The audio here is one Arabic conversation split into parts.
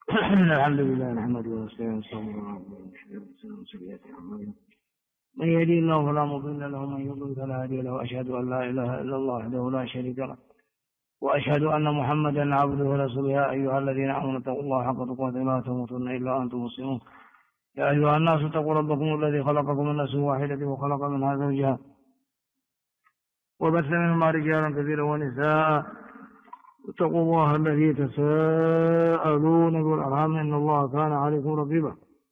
الحمد لله نحمده ونستعينه ونستغفره من يهدي الله فلا مضل له ومن يضلل فلا هادي له، واشهد ان لا اله الا الله وحده لا شريك له، واشهد ان محمدا عبده ورسوله. يا ايها الذين امنوا اتقوا الله حق تقاته ولا تموتن الا وانتم مسلمون. يا ايها الناس اتقوا ربكم الذي خلقكم من نفس واحده وخلق منها زوجها وبث منهما رجالا كثيرا ونساء، اتقوا الله الذي تساءلون بالارحام ان الله كان عليكم رقيبا.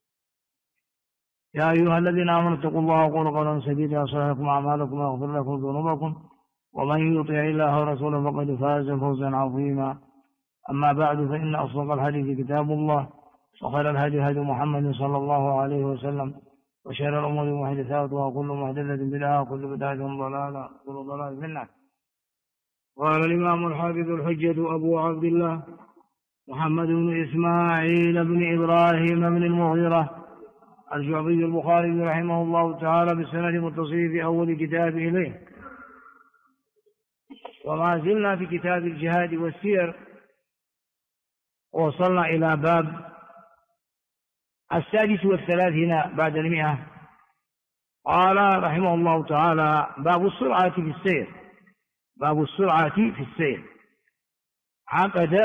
يا ايها الذين امنوا اتقوا الله وقولوا قولا سديدا يصلح لكم اعمالكم ويغفر لكم ذنوبكم، ومن يطع الله ورسوله فقد فاز فوزا عظيما. اما بعد، فان اصدق الحديث كتاب الله، وخير الهدي هدي محمد صلى الله عليه وسلم، وشر الامور محدثاتها وكل محدثه بدعه وكل بدعه ضلاله وكل ضلاله في النار. قال الإمام الحافظ الحجة أبو عبد الله محمد بن إسماعيل بن إبراهيم بن المغيرة الشعبي البخاري رحمه الله تعالى بالسند المتصل في أول كتاب إليه. وما زلنا في كتاب الجهاد والسير، ووصلنا إلى باب 36 بعد 100. قال رحمه الله تعالى: باب السرعة في السير. باب السرعة في السير. عقد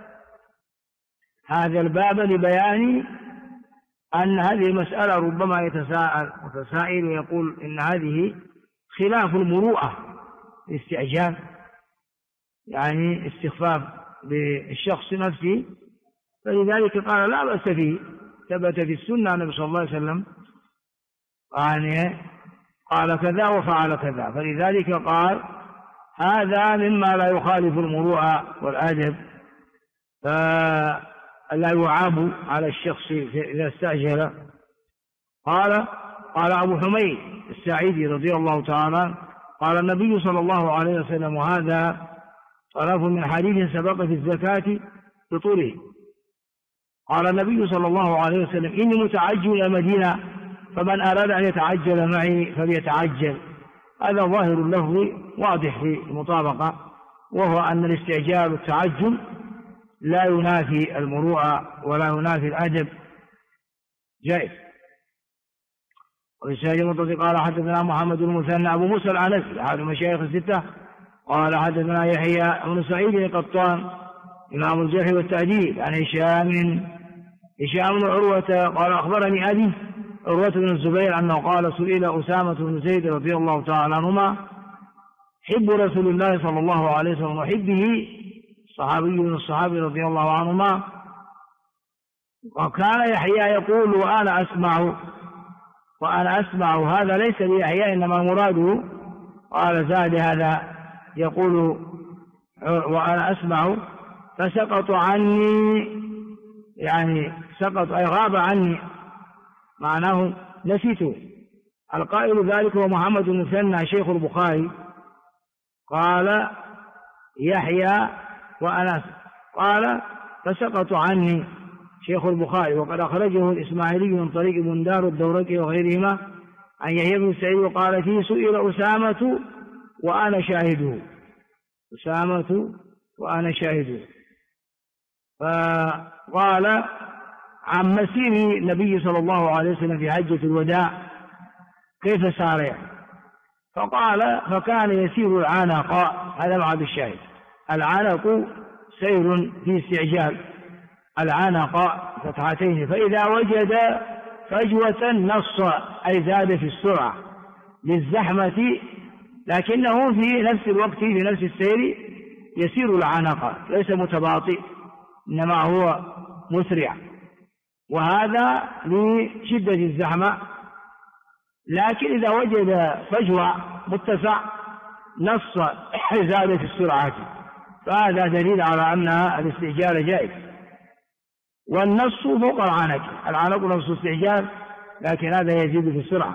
هذا الباب لبيان أن هذه المسألة ربما يتساءل متسائل ويقول إن هذه خلاف المروءة، الاستعجال يعني استخفاف بالشخص نفسه، فلذلك قال لا بأس فيه. ثبت في السنة النبي صلى الله عليه وسلم يعني قال كذا وفعل كذا، فلذلك قال هذا مما لا يخالف المروءة والأدب، فلا يعاب على الشخص إذا استعجل. قال أبو حميد الساعدي رضي الله تعالى قال النبي صلى الله عليه وسلم: وهذا طرف من حديث سبق في الزكاة بطوله. قال النبي صلى الله عليه وسلم: إني متعجل إلى المدينة، فمن أراد أن يتعجل معي فليتعجل. هذا ظاهر اللفظ واضح في المطابقة، وهو أن الاستعجال والتعجل لا ينافي المروءة ولا ينافي الأدب، جائز. والإسناد المتصل قال حدثنا محمد بن المثنى أبو موسى العنزي أحد المشايخ الستة قال حدثنا يحيى بن سعيد القطان إمام الجرح والتعديل عن هشام بن عروة قال أخبرني أبي عروة بن الزبير أنه قال: سئل أسامة بن زيد رضي الله تعالى عنهما حب رسول الله صلى الله عليه وسلم وحبه، صحابي من الصحابة رضي الله عنهما، وكان يحيى يقول وأنا أسمع هذا ليس ليحيى إنما مراده. قال زاد هذا يقول وأنا أسمع، فسقط عني، يعني سقط أي غاب عني، معناه نسيته. القائل ذلك هو محمد بن المثنى شيخ البخاري. قال يحيى وأنا قال فسقط عني شيخ البخاري، وقد أخرجه الإسماعيلي من طريق بندار الدورقي وغيرهما عن يحيى بن سعيد وقال فيه: سئل أسامة وأنا شاهده. أسامة وأنا شاهده. فقال عن مسير النبي صلى الله عليه وسلم في حجة الوداع كيف سار يعني، فقال: فكان يسير العنق. هذا معاد الشاهد. العنق سير في استعجال، العنق فتحتين، فإذا وجد فجوة نص أي زاد في السرعة للزحمة، لكنه في نفس الوقت في نفس السير يسير العنق، ليس متباطئ إنما هو مسرع، وهذا لشدة الزحمة. لكن إذا وجد فجوة متسع نص زاد في السرعة، فهذا دليل على أن الاستعجال جائز. والنص فوق العنق نص استعجال، لكن هذا يزيد في السرعة.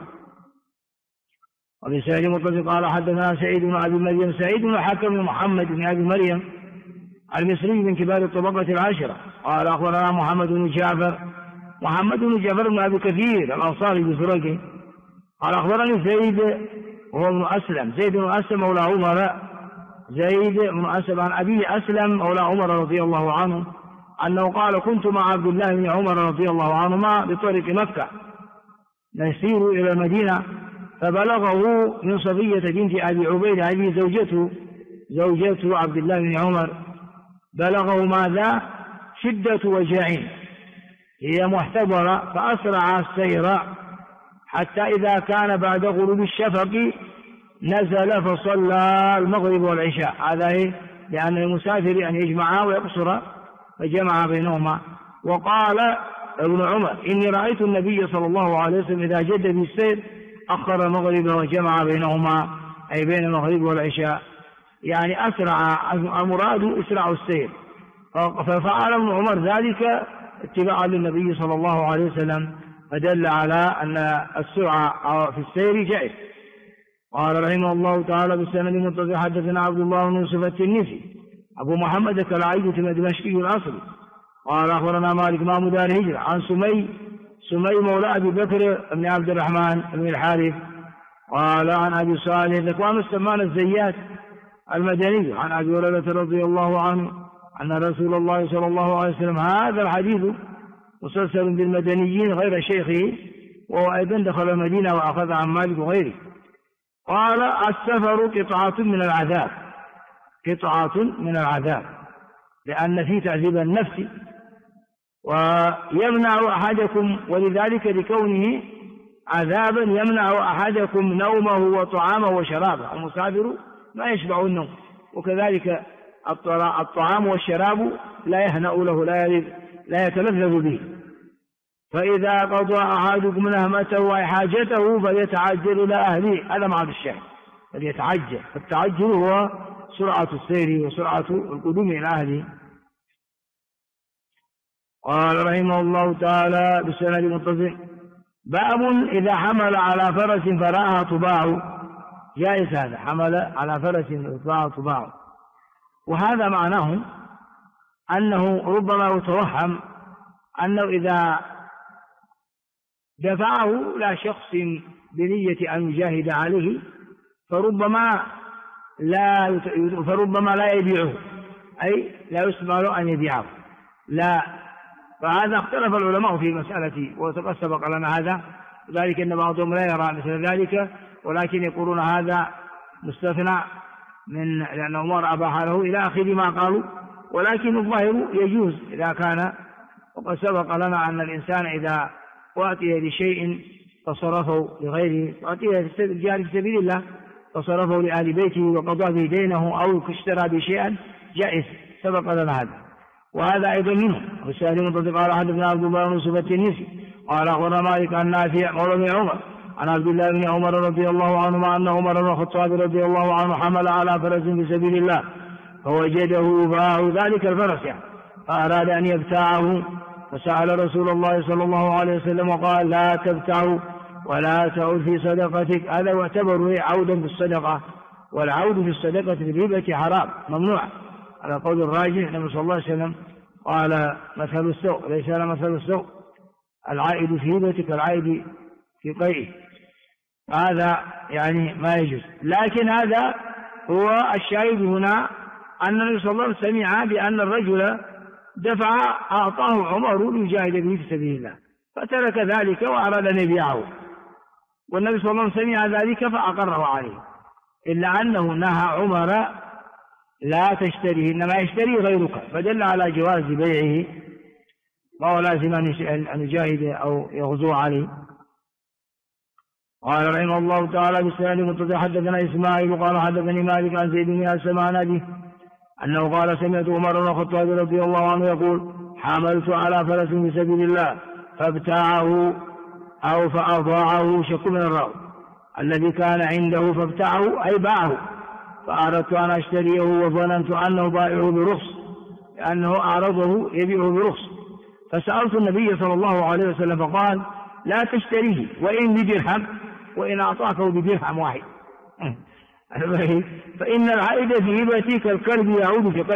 وبسند متصل قال حدثنا سعيد بن أبي مريم سعيد بن حكم بن محمد بن أبي مريم المصري من كبار الطبقة العاشرة قال أخبرنا محمد بن جعفر بن أبي كثير الأنصاري بزرقه قال أخبرني زيد وهو ابن أسلم، زيد بن أسلم مولى عمر، زيد بن أسلم عن أبي أسلم مولى عمر رضي الله عنه أنه قال: كنت مع عبد الله بن عمر رضي الله عنهما بطريق مكة نسير إلى المدينة، فبلغه من صفية بنت أبي عبيد هذه زوجته عبد الله بن عمر، بلغه ماذا؟ شدة وجع، هي محتضرة، فأسرع السير حتى إذا كان بعد غروب الشفق نزل فصلى المغرب والعشاء. هذا لأن المسافر أن يجمعها ويقصر، فجمع بينهما. وقال ابن عمر: إني رأيت النبي صلى الله عليه وسلم إذا جد بالسير أخر المغرب وجمع بينهما، أي بين المغرب والعشاء، يعني أسرع، المراد إسراع السير. ففعل ابن عمر ذلك اتباعا للنبي صلى الله عليه وسلم، فدل على أن السرعة في السير جائز. قال رحمه الله تعالى: بالسند المتصل حدثنا عبد الله بن يوسف التنيسي أبو محمد الكلاعي الدمشقي الأصلي قال أخبرنا مالك إمام دار الهجرة عن سمي مولى أبي بكر بن عبد الرحمن بن الحارث قال عن أبي صالح ذكوان السمان الزيات المدني عن أبي هريرة رضي الله عنه أن رسول الله صلى الله عليه وسلم، هذا الحديث مسلسل بالمدنيين غير شيخه، وهو أيضا دخل المدينة وأخذ عن مالك وغيره. قال: السفر قطعة من العذاب، لأن فيه تعذيب النفس ويمنع أحدكم، ولذلك لكونه عذابا يمنع أحدكم نومه وطعامه وشرابه. المسافر ما يشبع النوم، وكذلك الطعام والشراب لا يهنأ له، لا يتلذذ به. فإذا قضى أحدكم نهمته وحاجته فليتعجل إلى أهله، هذا معنى الشاهد، فليتعجل. فالتعجل هو سرعة السير وسرعة القدوم إلى أهله. قال رحمه الله تعالى بالسند المتصل: باب إذا حمل على فرس فرآها طباعه، جائز هذا، حمل على فرس فرآها طباعه. وهذا معناه أنه ربما يتوهم أنه إذا دفعه لا شخص بنية أن يجاهد عليه فربما لا يبيعه، أي لا يسمع له أن يبيعه، لا. فهذا اختلف العلماء في مسألة، وقد سبق لنا هذا، ذلك أن بعضهم لا يرى مثل ذلك، ولكن يقولون هذا مستثنى من، لأن عمر أباح له إلى آخر ما قالوا، ولكن الظاهر يجوز إذا كان. وقد سبق لنا أن الإنسان إذا أعطي لشيء فصرفه لغيره، أعطيه الجهاد في سبيل الله فصرفه لآل بيته وقضى به دينه أو اشترى بشيئا، جائز، سبق لنا هذا. وهذا أيضا منه. والسائل المنطق قال: حدثنا عبد الله بن يوسف التنيسي قال أخبرنا مالك عن نافع مولى بن عمر عن عبد الله بن عمر رضي الله عنهما أن عمر بن الخطاب رضي الله عنه حمل على فرس في سبيل الله فوجده يباع ذلك الفرس، فأراد أن يبتاعه، فسأل رسول الله صلى الله عليه وسلم وقال: لا تبتعه ولا تعود في صدقتك. هذا يعتبر عودا في الصدقة، والعود في الصدقة في الهبة حرام ممنوع على قول الراجح. النبي صلى الله عليه وسلم قال: مثل السوء ليس له مثل السوء، العائد في هبتك العائد في قيئه. هذا يعني ما يجوز. لكن هذا هو الشاهد هنا، أن النبي صلى الله عليه وسلم سمع بأن الرجل دفع أعطاه عمر ليجاهد به في سبيل الله، فترك ذلك وأراد أن يبيعه، والنبي صلى الله عليه وسلم سمع ذلك فأقره عليه، إلا أنه نهى عمر: لا تشتريه، إنما يشتري غيرك، فدل على جواز بيعه، وهو لازم أن يجاهد أو يغزو عليه. قال رحمه الله تعالى بالسند المتصل حدثنا إسماعيل قال حدثني مالك عن زيد بن أسلم أبيه أنه قال: سمعت عمر بن الخطاب رضي الله عنه يقول: حملت على فرس في سبيل الله فابتاعه أو فأضاعه، شك من الراوي، الذي كان عنده فابتاعه أي باعه، فأردت أن أشتريه وظننت أنه بائعه برخص، لأنه أعرضه يبيعه برخص، فسألت النبي صلى الله عليه وسلم فقال: لا تشتريه وإن بدرهم، وإن أعطاكه بدرهم واحد. فإن العائد في هبتي كالكلب يعود في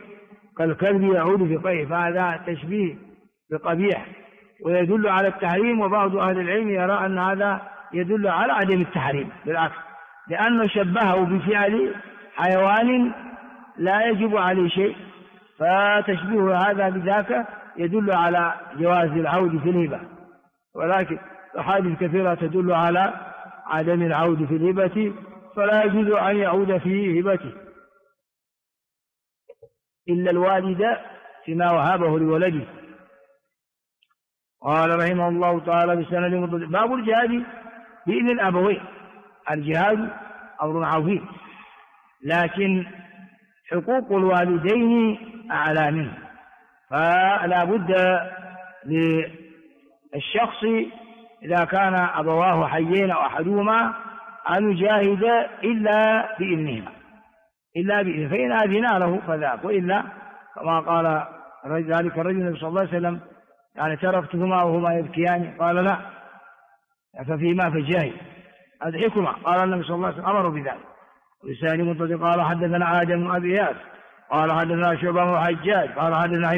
قيئه، فهذا تشبيه بقبيح ويدل على التحريم. وبعض أهل العلم يرى أن هذا يدل على عدم التحريم، بالعكس، لأنه شبهه بفعل حيوان لا يجب عليه شيء، فتشبيه هذا بذاك يدل على جواز العود في الهبة، ولكن أحاديث كثيرة تدل على عدم العود في الهبة، فلا يجوز أن يعود في هبته إلا الوالد فيما وهبه لولده. قال رحمه الله تعالى بسند متصل: باب الجهاد بإذن الأبوين. الجهاد أمر عظيم، لكن حقوق الوالدين أعلى منه، فلا بد للشخص إذا كان أبواه حيين أو أحدهما أن يجاهد إلا بإذنهما، فإن أذنا له فذاك، وإلا كما قال ذلك الرجل النبي صلى الله عليه وسلم: يعني تركتهما وهما يبكيان، قال: لا، ففيما فجاهد. أضحكما، قال النبي صلى الله عليه وسلم: أمر بذلك. ولسان متصل: قال حدثنا آدم بن أبي إياس قال حدثنا شعبة بن الحجاج قال حدثنا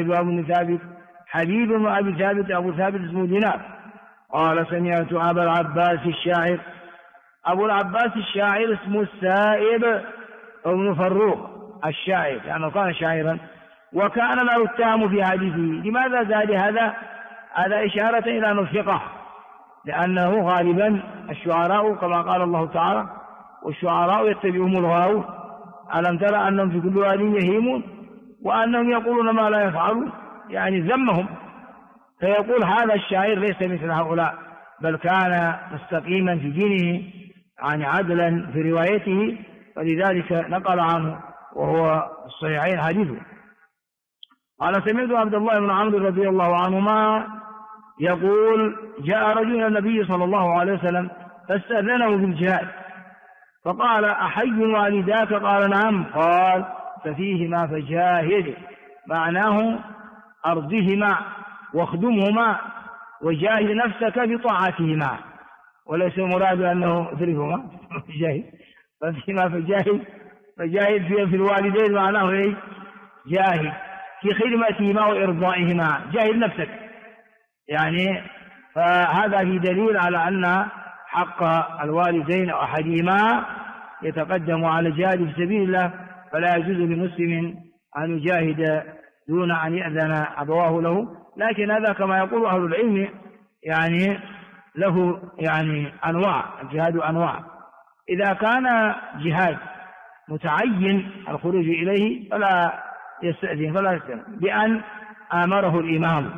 حبيب بن أبي ثابت أبو ثابت اسمه دينار قال: سمعت أبا العباس الشاعر. أبو العباس الشاعر اسمه السائب بن فروخ الشاعر، لأنه كان شاعرا وكان لا يتهم في حديثه. لماذا زاد هذا؟ هذا إشارة إلى أنه ثقة، لأنه غالبا الشعراء كما قال الله تعالى: والشعراء يتبعهم الغاوون ألم ترى أنهم في كل واد يهيمون وأنهم يقولون ما لا يفعلون، يعني ذمهم. فيقول هذا الشاعر ليس مثل هؤلاء، بل كان مستقيما في دينه، يعني عدلا في روايته، فلذلك نقل عنه وهو الصحيحين حديثه. قال: سمعت عبد الله بن عمرو رضي الله عنهما يقول: جاء رجل النبي صلى الله عليه وسلم فاستأذنه بالجهاد، فقال: أحي والداك؟ قال: نعم. قال: ففيهما فجاهد، معناه أرضهما واخدمهما وجاهد نفسك بطاعتهما، وليس مراد أنه اضربهما جاهد. ففيهما فجاهد في الوالدين، معناه إيه؟ جاهد في خدمتهما وإرضائهما، جاهد نفسك يعني. فهذا في دليل على أن حق الوالدين أو أحدهما يتقدم على الجهاد في سبيل الله، فلا يجوز لمسلم أن يجاهد دون أن يأذن أبواه له. لكن هذا كما يقول أهل العلم يعني له يعني أنواع، الجهاد أنواع. إذا كان جهاد متعين الخروج إليه فلا يستأذن بأن آمره الإمام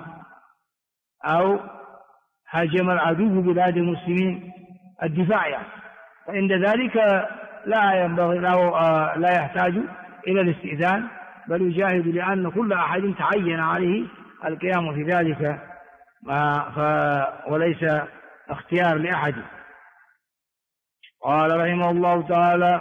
أو هاجم العدو بلاد المسلمين الدفاع يعني، فعند ذلك لا ينبغي لا يحتاج إلى الاستئذان، بل يجاهد لأن كل أحد تعين عليه القيام في ذلك وليس اختيار لأحد. قال رحمه الله تعالى: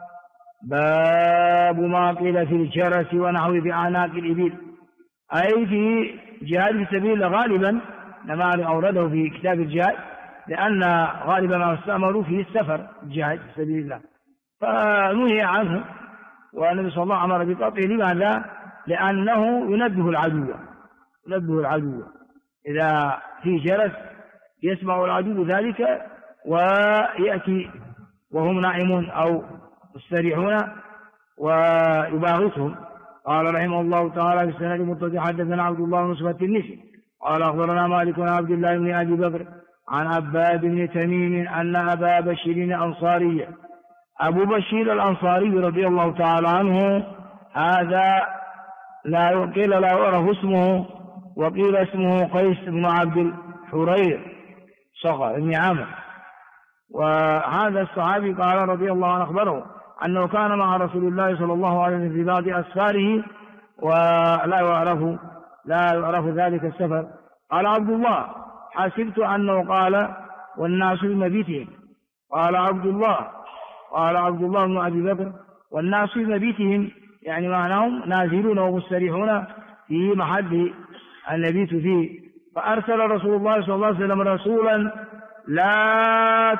باب ما قيل في الجرس ونحوه بأعناق الإبل، أي في جهاد في سبيل الله. غالبا لما أورده في كتاب الجهاد لأن غالبا ما استعملوا في السفر الجهاد في سبيل الله، فنهي عنه، والنبي صلى الله عليه وسلم أمر بقطعه. لماذا؟ لأنه ينبه العدو إذا في جرس يسمع العدو ذلك ويأتي وهم نائمون أو مستريحون ويباغتهم. قال رحمه الله تعالى: بالسند المتصل حدثنا عبد الله بن صفة النسي قال: أخبرنا مالك عن عبد الله بن أبي بكر عن عباد بن تميم أن أبا بشير الأنصاري، أبو بشير الأنصاري رضي الله تعالى عنه، هذا قيل لا يعرف اسمه، وقيل اسمه قيس بن عبد الحرير صغر بن عامر. وهذا الصحابي قال رضي الله عنه أخبره أنه كان مع رسول الله صلى الله عليه وسلم في بعض أسفاره ولا يعرف ذلك السفر. قال عبد الله: حسبت أنه قال: والناس في مبيتهم. قال عبد الله بن أبي بكر: والناس في مبيتهم، يعني معناهم نازلون ومستريحون في محل المبيت فيه. فأرسل رسول الله صلى الله عليه وسلم رسولا: لا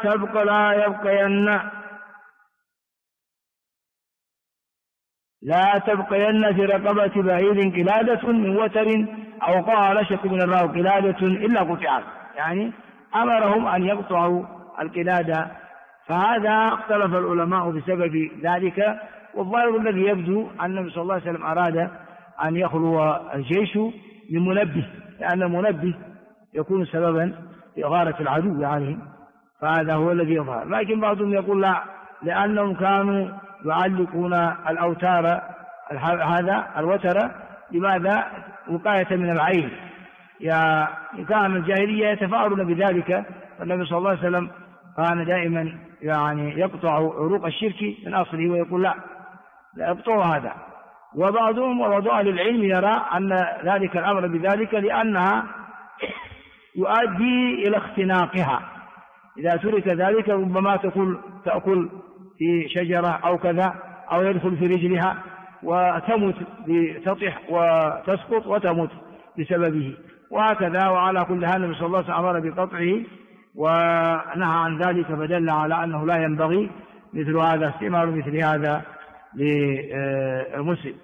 تبقين في رقبة بعيد قلادة من وتر، أو قال شك من الراو قلادة إلا قطعت، يعني أمرهم أن يقطعوا القلادة. فهذا اختلف العلماء بسبب ذلك، والظاهر الذي يبدو أن النبي صلى الله عليه وسلم أراد أن يخلو الجيش من منبه، لأن المنبه يكون سببا في إغارة العدو عليهم، فهذا هو الذي يظهر. لكن بعضهم يقول لا، لأنهم كانوا يعلقون الأوتار هذا الوتر، لماذا؟ وقاية من العين. كان الجاهلية يتفاعلون بذلك، فالنبي صلى الله عليه وسلم كان دائما يعني يقطع عروق الشرك من أصله ويقول لا يقطعوا هذا. وبعضهم أهل العلم يرى أن ذلك الأمر بذلك لأنها يؤدي إلى اختناقها، إذا ترك ذلك ربما تأكل في شجرة أو كذا، أو يدخل في رجلها وتموت، تطيح وتسقط وتموت بسببه، وهكذا. وعلى كل حال النبي صلى الله عليه وسلم أمر بقطعه ونهى عن ذلك، فدل على أنه لا ينبغي مثل هذا، استعمال مثل هذا للمسلم.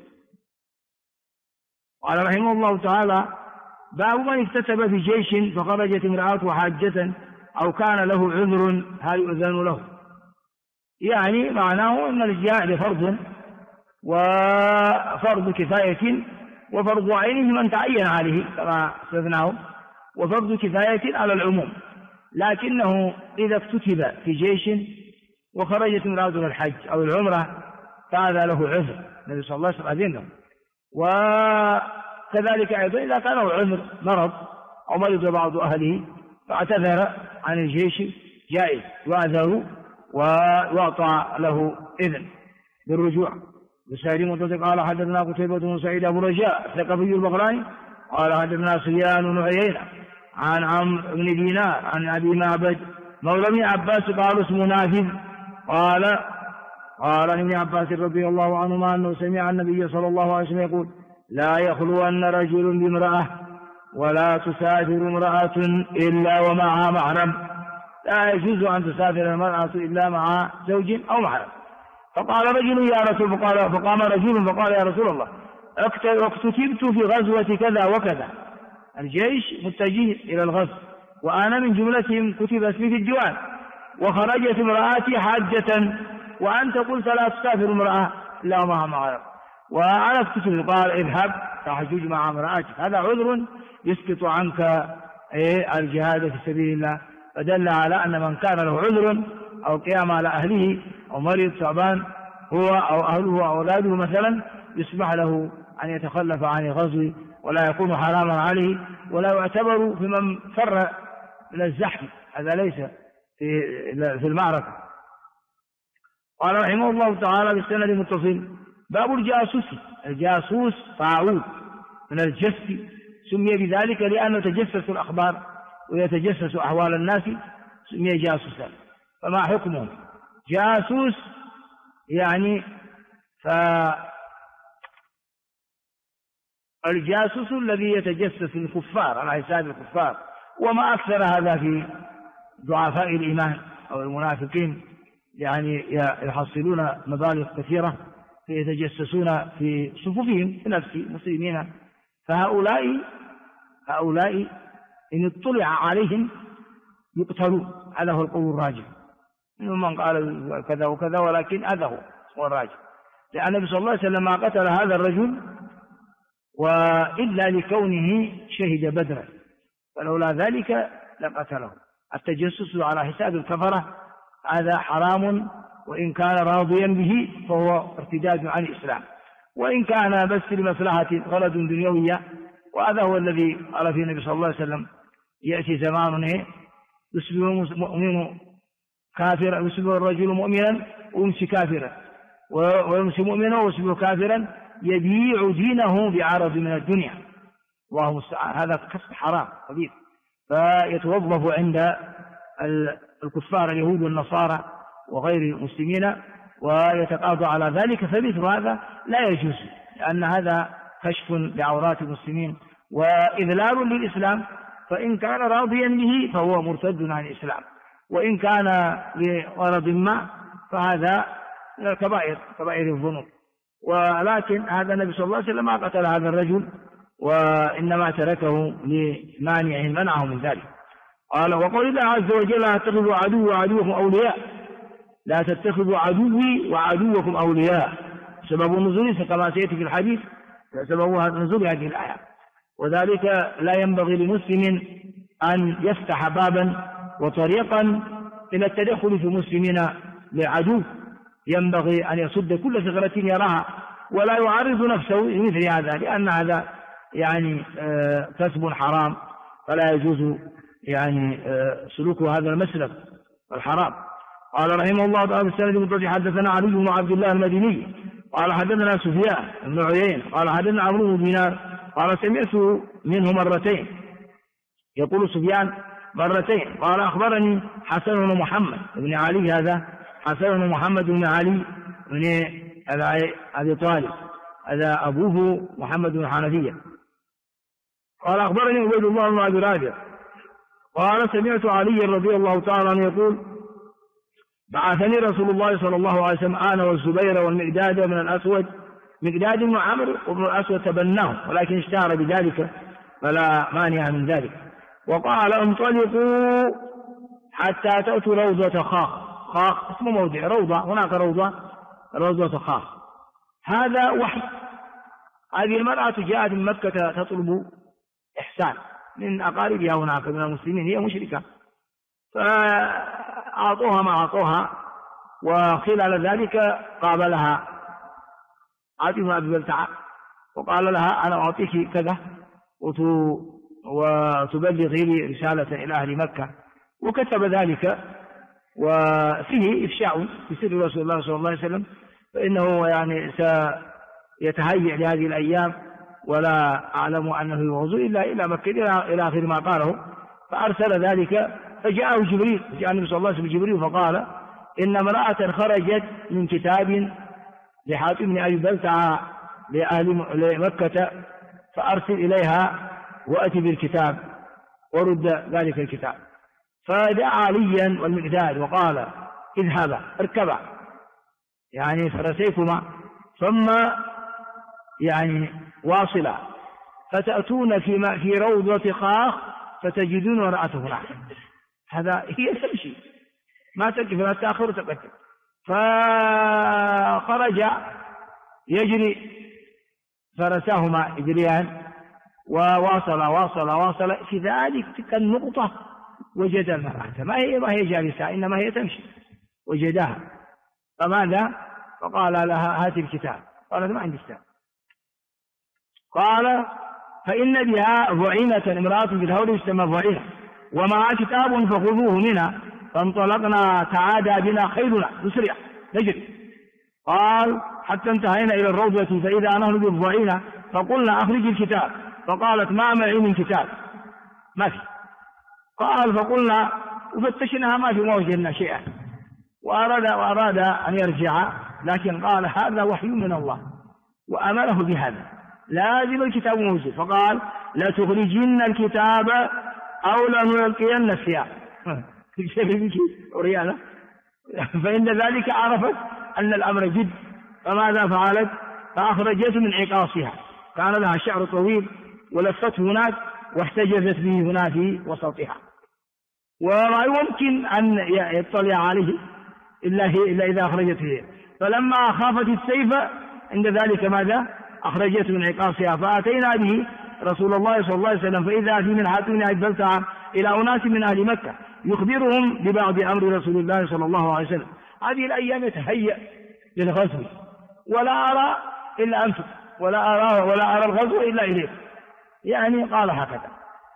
قال رحمه الله تعالى: باب من اكتسب في جيش فخرجت امرأته حاجة أو كان له عذر هل يؤذن له؟ يعني معناه أن الجهاد فرض، وفرض كفاية، وفرض عين من تعين عليه كما استثناه، وفرض كفاية على العموم. لكنه إذا اكتتب في جيش وخرجت امرأته للحج أو العمرة فهذا له عذر، النبي صلى الله عليه وسلم أذن له. وكذلك أيضا إذا كان له عذر مرض أو مرض بعض أهله فاعتذر عن الجيش جائز، يعذر ويعطى له إذن بالرجوع. بسائر قال حدثنا قتيبة بن سعيد أبو رجاء الثقفي البغلاني قال حدثنا سفيان بن عيينة عن عمرو بن دينار عن أبي معبد مولى ابن عباس قال اسمه نافذ قال ابن عباس رضي الله عنهما أنه سمع النبي صلى الله عليه وسلم يقول: لا يخلون رجل بامرأة ولا تسافر امرأة إلا ومعها محرم. لا يجوز أن تسافر المرأة إلا مع زوج أو محرم. فقال رجل يا رسول فقام رجل فقال: يا رسول الله، اكتتبت في غزوة كذا وكذا، الجيش متجه إلى الغزو وأنا من جملتهم كتب اسمي في الديوان، وخرجت امرأتي حاجة وأنت قلت لا تسافر امرأة إلا معها محرم، وأنا اكتتب. قال: اذهب فحجج مع امرأتك، هذا عذر يسقط عنك الجهاد في سبيل الله. فدل على أن من كان له عذر أو قيام على أهله أو مريض تعبان هو أو أهله أو أولاده مثلا، يسمح له أن يتخلف عن الغزو ولا يكون حراما عليه، ولا يعتبر في من فر من الزحف، هذا ليس في المعركة. قال رحمه الله تعالى بالسند المتصل: باب الجاسوس طاعون من الجس، سمي بذلك لأنه يتجسس الأخبار ويتجسس أحوال الناس، سمي جاسوسا. فما حكمه؟ جاسوس يعني الجاسوس الذي يتجسس الكفار على حساب الكفار، وما أكثر هذا في ضعفاء الإيمان أو المنافقين، يعني يحصلون مبالغ كثيرة فيتجسسون في صفوفهم في نفس المسلمين. فهؤلاء إن اطلع عليهم يقتلون، هذا هو القول الراجح. منهم من قال كذا وكذا، ولكن هذا هو الراجح، لأن النبي صلى الله عليه وسلم ما قتل هذا الرجل وإلا لكونه شهد بدرا، فلولا ذلك لقتله. التجسس على حساب الكفرة هذا حرام، وإن كان راضيا به فهو ارتداد عن الإسلام، وإن كان بس لمصلحة غرض دنيوية، وهذا هو الذي قال فيه النبي صلى الله عليه وسلم: يأتي زمان يصبح مؤمن كافرا، يصبح الرجل مؤمنا ويمسي كافرا، ويمسي مؤمنا ويصبح كافرا، يبيع دينه بعرض من الدنيا، الله المستعان. هذا كسب حرام كبير، فيتوظف عند الكفار اليهود والنصارى وغير المسلمين ويتقاضى على ذلك. فمثل هذا لا يجوز، لأن هذا كشف لعورات المسلمين وإذلال للإسلام. فإن كان راضيا به فهو مرتد عن الإسلام، وإن كان لغرض ما فهذا من كبائر الذنوب. ولكن هذا النبي صلى الله عليه وسلم ما قتل هذا الرجل، وإنما تركه لمانع منعه من ذلك. قال: وقال الله عز وجل: لا تتخذوا عدوي وعدوكم أولياء، لا تتخذوا عدوي وعدوكم أولياء. سبب النزول كما سيأتي في الحديث سبب نزول هذه الآية. وذلك لا ينبغي لمسلم أن يفتح بابا وطريقا إلى التدخل في المسلمين لعدو، ينبغي أن يصد كل ثغرة يراها ولا يعرض نفسه لمثل هذا، لأن هذا يعني كسب حرام، فلا يجوز يعني سلوك هذا المسلك الحرام. قال رحمه الله تعالى السند المتصل حدثنا علي بن عبد الله المديني قال حدثنا سفيان بن عيينة قال حدثنا عمرو بن دينار قال سمعت منه مرتين، يقول سفيان مرتين، قال أخبرني حسن بن محمد بن علي، هذا حسن بن محمد بن علي بن أبي طالب، هذا أبوه محمد بن حنفية، قال أخبرني عبيد الله بن أبي رافع قال سمعت علي رضي الله تعالى عنه يقول بعثني رسول الله صلى الله عليه وسلم أنا والزبير والمقداد من الأسود، مقداد بن عمرو وابن الأسود تبناه ولكن اشتهر بذلك فلا مانع من ذلك، وقال انطلقوا حتى تأتوا روضة خاخ، خاخ اسمه موضع روضة، هناك روضة خاخ، هذا وحي. هذه المرأة جاءت من مكة تطلب إحسان من أقاربها هناك من المسلمين، هي مشركة، فأعطوها ما أعطوها، وخلال ذلك قابلها عاطف بن أبي بلتعة وقال لها أنا أعطيك كذا وتبلغي لي رسالة إلى أهل مكة، وكتب ذلك وفيه إفشاء بسر رسول الله صلى الله عليه وسلم، فإنه يعني سيتهيئ لهذه الأيام ولا أعلم أنه يوصل إلا إلى مكة إلى آخر ما قاله، فأرسل ذلك فجاءه جبريل، جاء النبي صلى الله عليه وسلم جبريل فقال إن امرأة خرجت من كتاب لحاتم بن أبي بلتعة لمكة فأرسل إليها وأتي بالكتاب ورد ذلك الكتاب، فدعا عليا والمقداد وقال اذهبا اركبا يعني فرسيكما ثم يعني واصلا فتأتون في روضة خاخ فتجدون امرأته هناك، هذا هي تمشي ما تقف لا تأخر تقدم، فخرج يجري فرساهما يجريان وواصل في ذلك تلك النقطة وجد المرأة ما هي جالسة إنما هي تمشي، وجدها فماذا؟ فقال لها هات الكتاب، قالت ما عندي كتاب، قال فإن بها ضعينة امرأة بالهول يسمى ضعينة ومعها كتاب فخذوه منها، فانطلقنا تعادى بنا خيلنا نسرع نجري، قال حتى انتهينا إلى الروضة فإذا نحن بالضعينة فقلنا أخرج الكتاب، فقالت ما معي من كتاب ما في، قال فقلنا وفتشناها ما في ما وجدنا شيئا، وأراد أن يرجع لكن قال هذا وحي من الله وأمره بهذا لازم الكتاب موجود، فقال لا تخرجن الكتاب أو لنلقين الثياب فإن ذلك عرفت أن الأمر جد، فماذا فعلت؟ فأخرجته من عقاصها، كان لها شعر طويل ولفته هناك واحتجزت به هنا في وسطها، وما يمكن أن يطلع عليه إلا إذا أخرجته، فلما خافت السيف عند ذلك ماذا؟ أخرجته من عقاصها، فأتينا به رسول الله صلى الله عليه وسلم فإذا في من حاتم بن أبي بلتعة إلى أناس من أهل مكة يخبرهم ببعض أمر رسول الله صلى الله عليه وسلم. هذه الأيام يتهيأ للغزو ولا أرى إلا أنتم ولا أرى الغزو إلا إليك، يعني قال هكذا،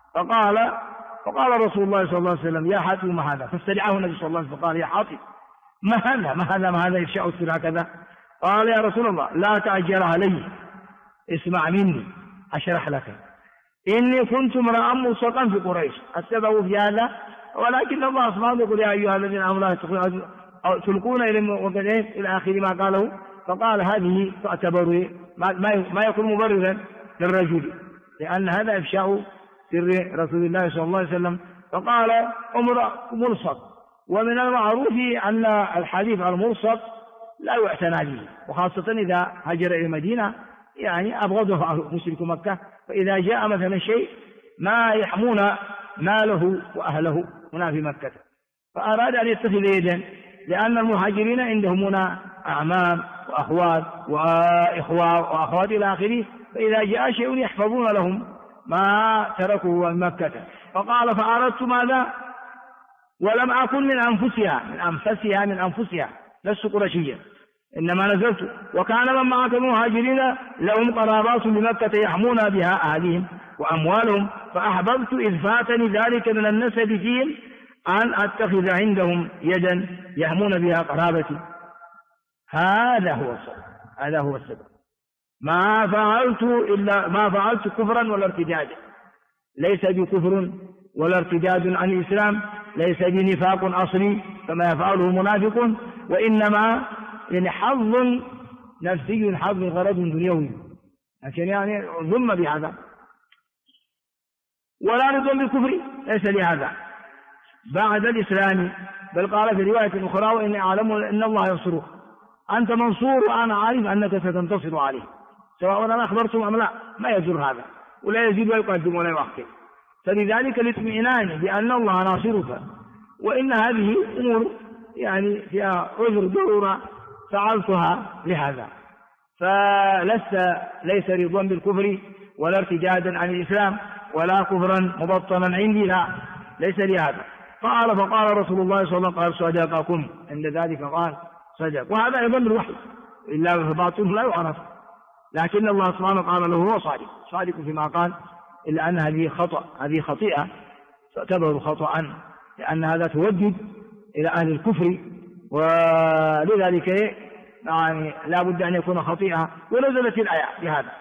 فقال رسول الله صلى الله عليه وسلم يا حاتم ما هذا؟ فاستدعاه النبي صلى الله عليه وسلم فقال يا حاتم ما هذا يفشع السر هكذا؟ قال يا رسول الله لا تعجل علي، اسمع مني أشرح لك، إني كنت امرأ ملصقا في قريش، السبب في هذا ولكن الله سبحانه يقول يا أيها الذين آمنوا تلقون إلى آخر ما قاله، فقال هذه تعتبر ما يكون مبررا للرجل لأن هذا إفشاء سر رسول الله صلى الله عليه وسلم، فقال امرأ ملصق، ومن المعروف أن الحديث عن الملصق لا يعتنى به، وخاصة إذا هاجر إلى المدينة يعني أبغضه مشرك مكة، فإذا جاء مثلا شيء ما يحمون ماله وأهله هنا في مكة، فأراد أن يتخذ يدا لأن المهاجرين عندهم هنا أعمام وأخوات وإخوة وأخوات إلى آخره، فإذا جاء شيء يحفظون لهم ما تركوا من مكة. فقال فأردت ماذا؟ ولم أكن من أنفسها لست قرشيا، إنما نزلت وكان من معك مهاجرين لهم قرابات بمكة يحمون بها أهلهم وأموالهم، فأحببت إذ فاتني ذلك من النسب فيهم أن أتخذ عندهم يدا يحمون بها قرابتي. هذا هو السبب. ما فعلت كفرا ولا ارتدادا، ليس بكفر ولا ارتداد عن الإسلام، ليس بنفاق أصلي كما يفعله منافق، وإنما يعني حظ نفسي، حظ غرض دنيوي، لكن يعني ذم بهذا. ولا رضا بالكفر ليس لهذا بعد الإسلام، بل قال في رواية أخرى وإني أعلم أن الله ينصرك، أنت منصور وأنا عارف أنك ستنتصر عليه سواء أنا أخبرتم أم لا، ما يجر هذا ولا يزيد ويقدم ولا يؤخر. فلذلك الاطمئنان بأن الله ناصرك، وإن هذه أمور يعني فيها عذر ضرورة فعلتها لهذا، ليس رضا بالكفر ولا ارتدادا عن الإسلام ولا كفرا مبطنا عندي، لا، ليس لهذا. فقال رسول الله صلى الله عليه وسلم قال صدقكم، عند ذلك قال صدق، وهذا أيضا بالوحي إلا فباطنه لا يعرف، لكن الله سبحانه قال له هو صادق فيما قال، إلا أن هذه خطيئة تعتبر خطأ، لأن هذا تودد إلى أهل الكفر، ولذلك يعني لا بد أن يكون خطيئة، ونزلت الآية بهذا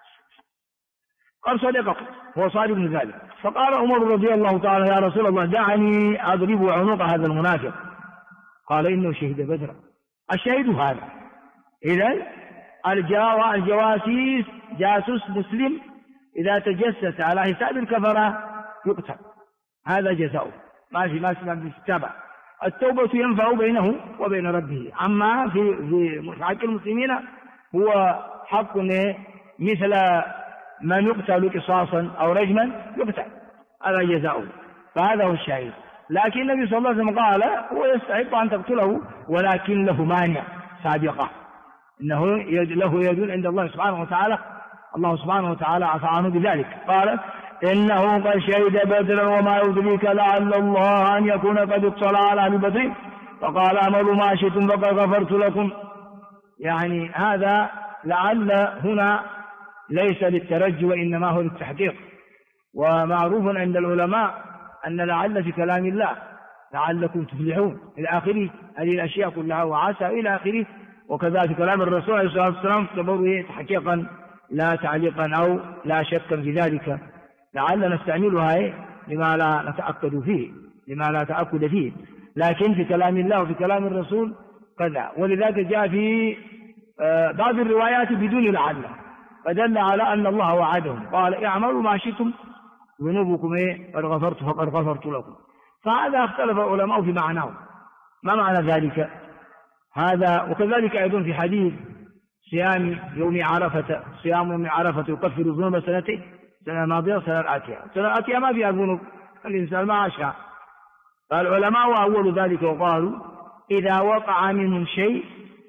قال صدقكم، هو صادق من ذلك. فقال عمر رضي الله تعالى يا رسول الله دعني أضرب عنق هذا المنافق، قال إنه شهد بدرا. الشهيد هذا، إذن الجواسيس جاسوس مسلم إذا تجسس على حساب الكفرة يقتل، هذا جزاؤه، ما في استتابع. التوبة ينفع بينه وبين ربه، أما في حق المسلمين هو حق مثل من يقتل قصاصا أو رجما يقتل، هذا جزاؤه، فهذا هو الشهيد. لكن النبي صلى الله عليه وسلم قال هو يستحق أن تقتله، ولكن له مانع سابقة، إنه له يد عند الله سبحانه وتعالى، الله سبحانه وتعالى عفى عنه بذلك. قال إنه قد شهد بدرا وما يدريك لعل الله أن يكون قد اطلع على أهل بدر، فقال اعملوا ما شئتم فقد غفرت لكم. يعني هذا لعل هنا ليس للترجي وإنما هو للتحقيق، ومعروف عند العلماء أن لعل في كلام الله لعلكم تفلحون إلى آخره، هذه الأشياء كلها وعسى إلى آخره، وكذا في كلام الرسول عليه الصلاة والسلام تبرئ تحقيقا لا تعليقا أو لا شكا في ذلك، لعل نستعملها لما لا نتأكد فيه، لما لا تأكد فيه، لكن في كلام الله وفي كلام الرسول كذا. ولذلك جاء في بعض الروايات بدون لعل، فدل على أن الله وعدهم، قال اعملوا ما شئتم ذنوبكم قد غفرت فقد غفرت لكم. فهذا اختلف العلماء في معناه، ما معنى ذلك هذا؟ وكذلك أيضا في حديث صيام يوم عرفة يكفر الذنوب سنتين، سنة الماضية وسنة الآتية. السنة الآتية ما فيها ذنوب، الإنسان ما عاشها. فالعلماء وأول ذلك وقالوا إذا وقع منهم شيء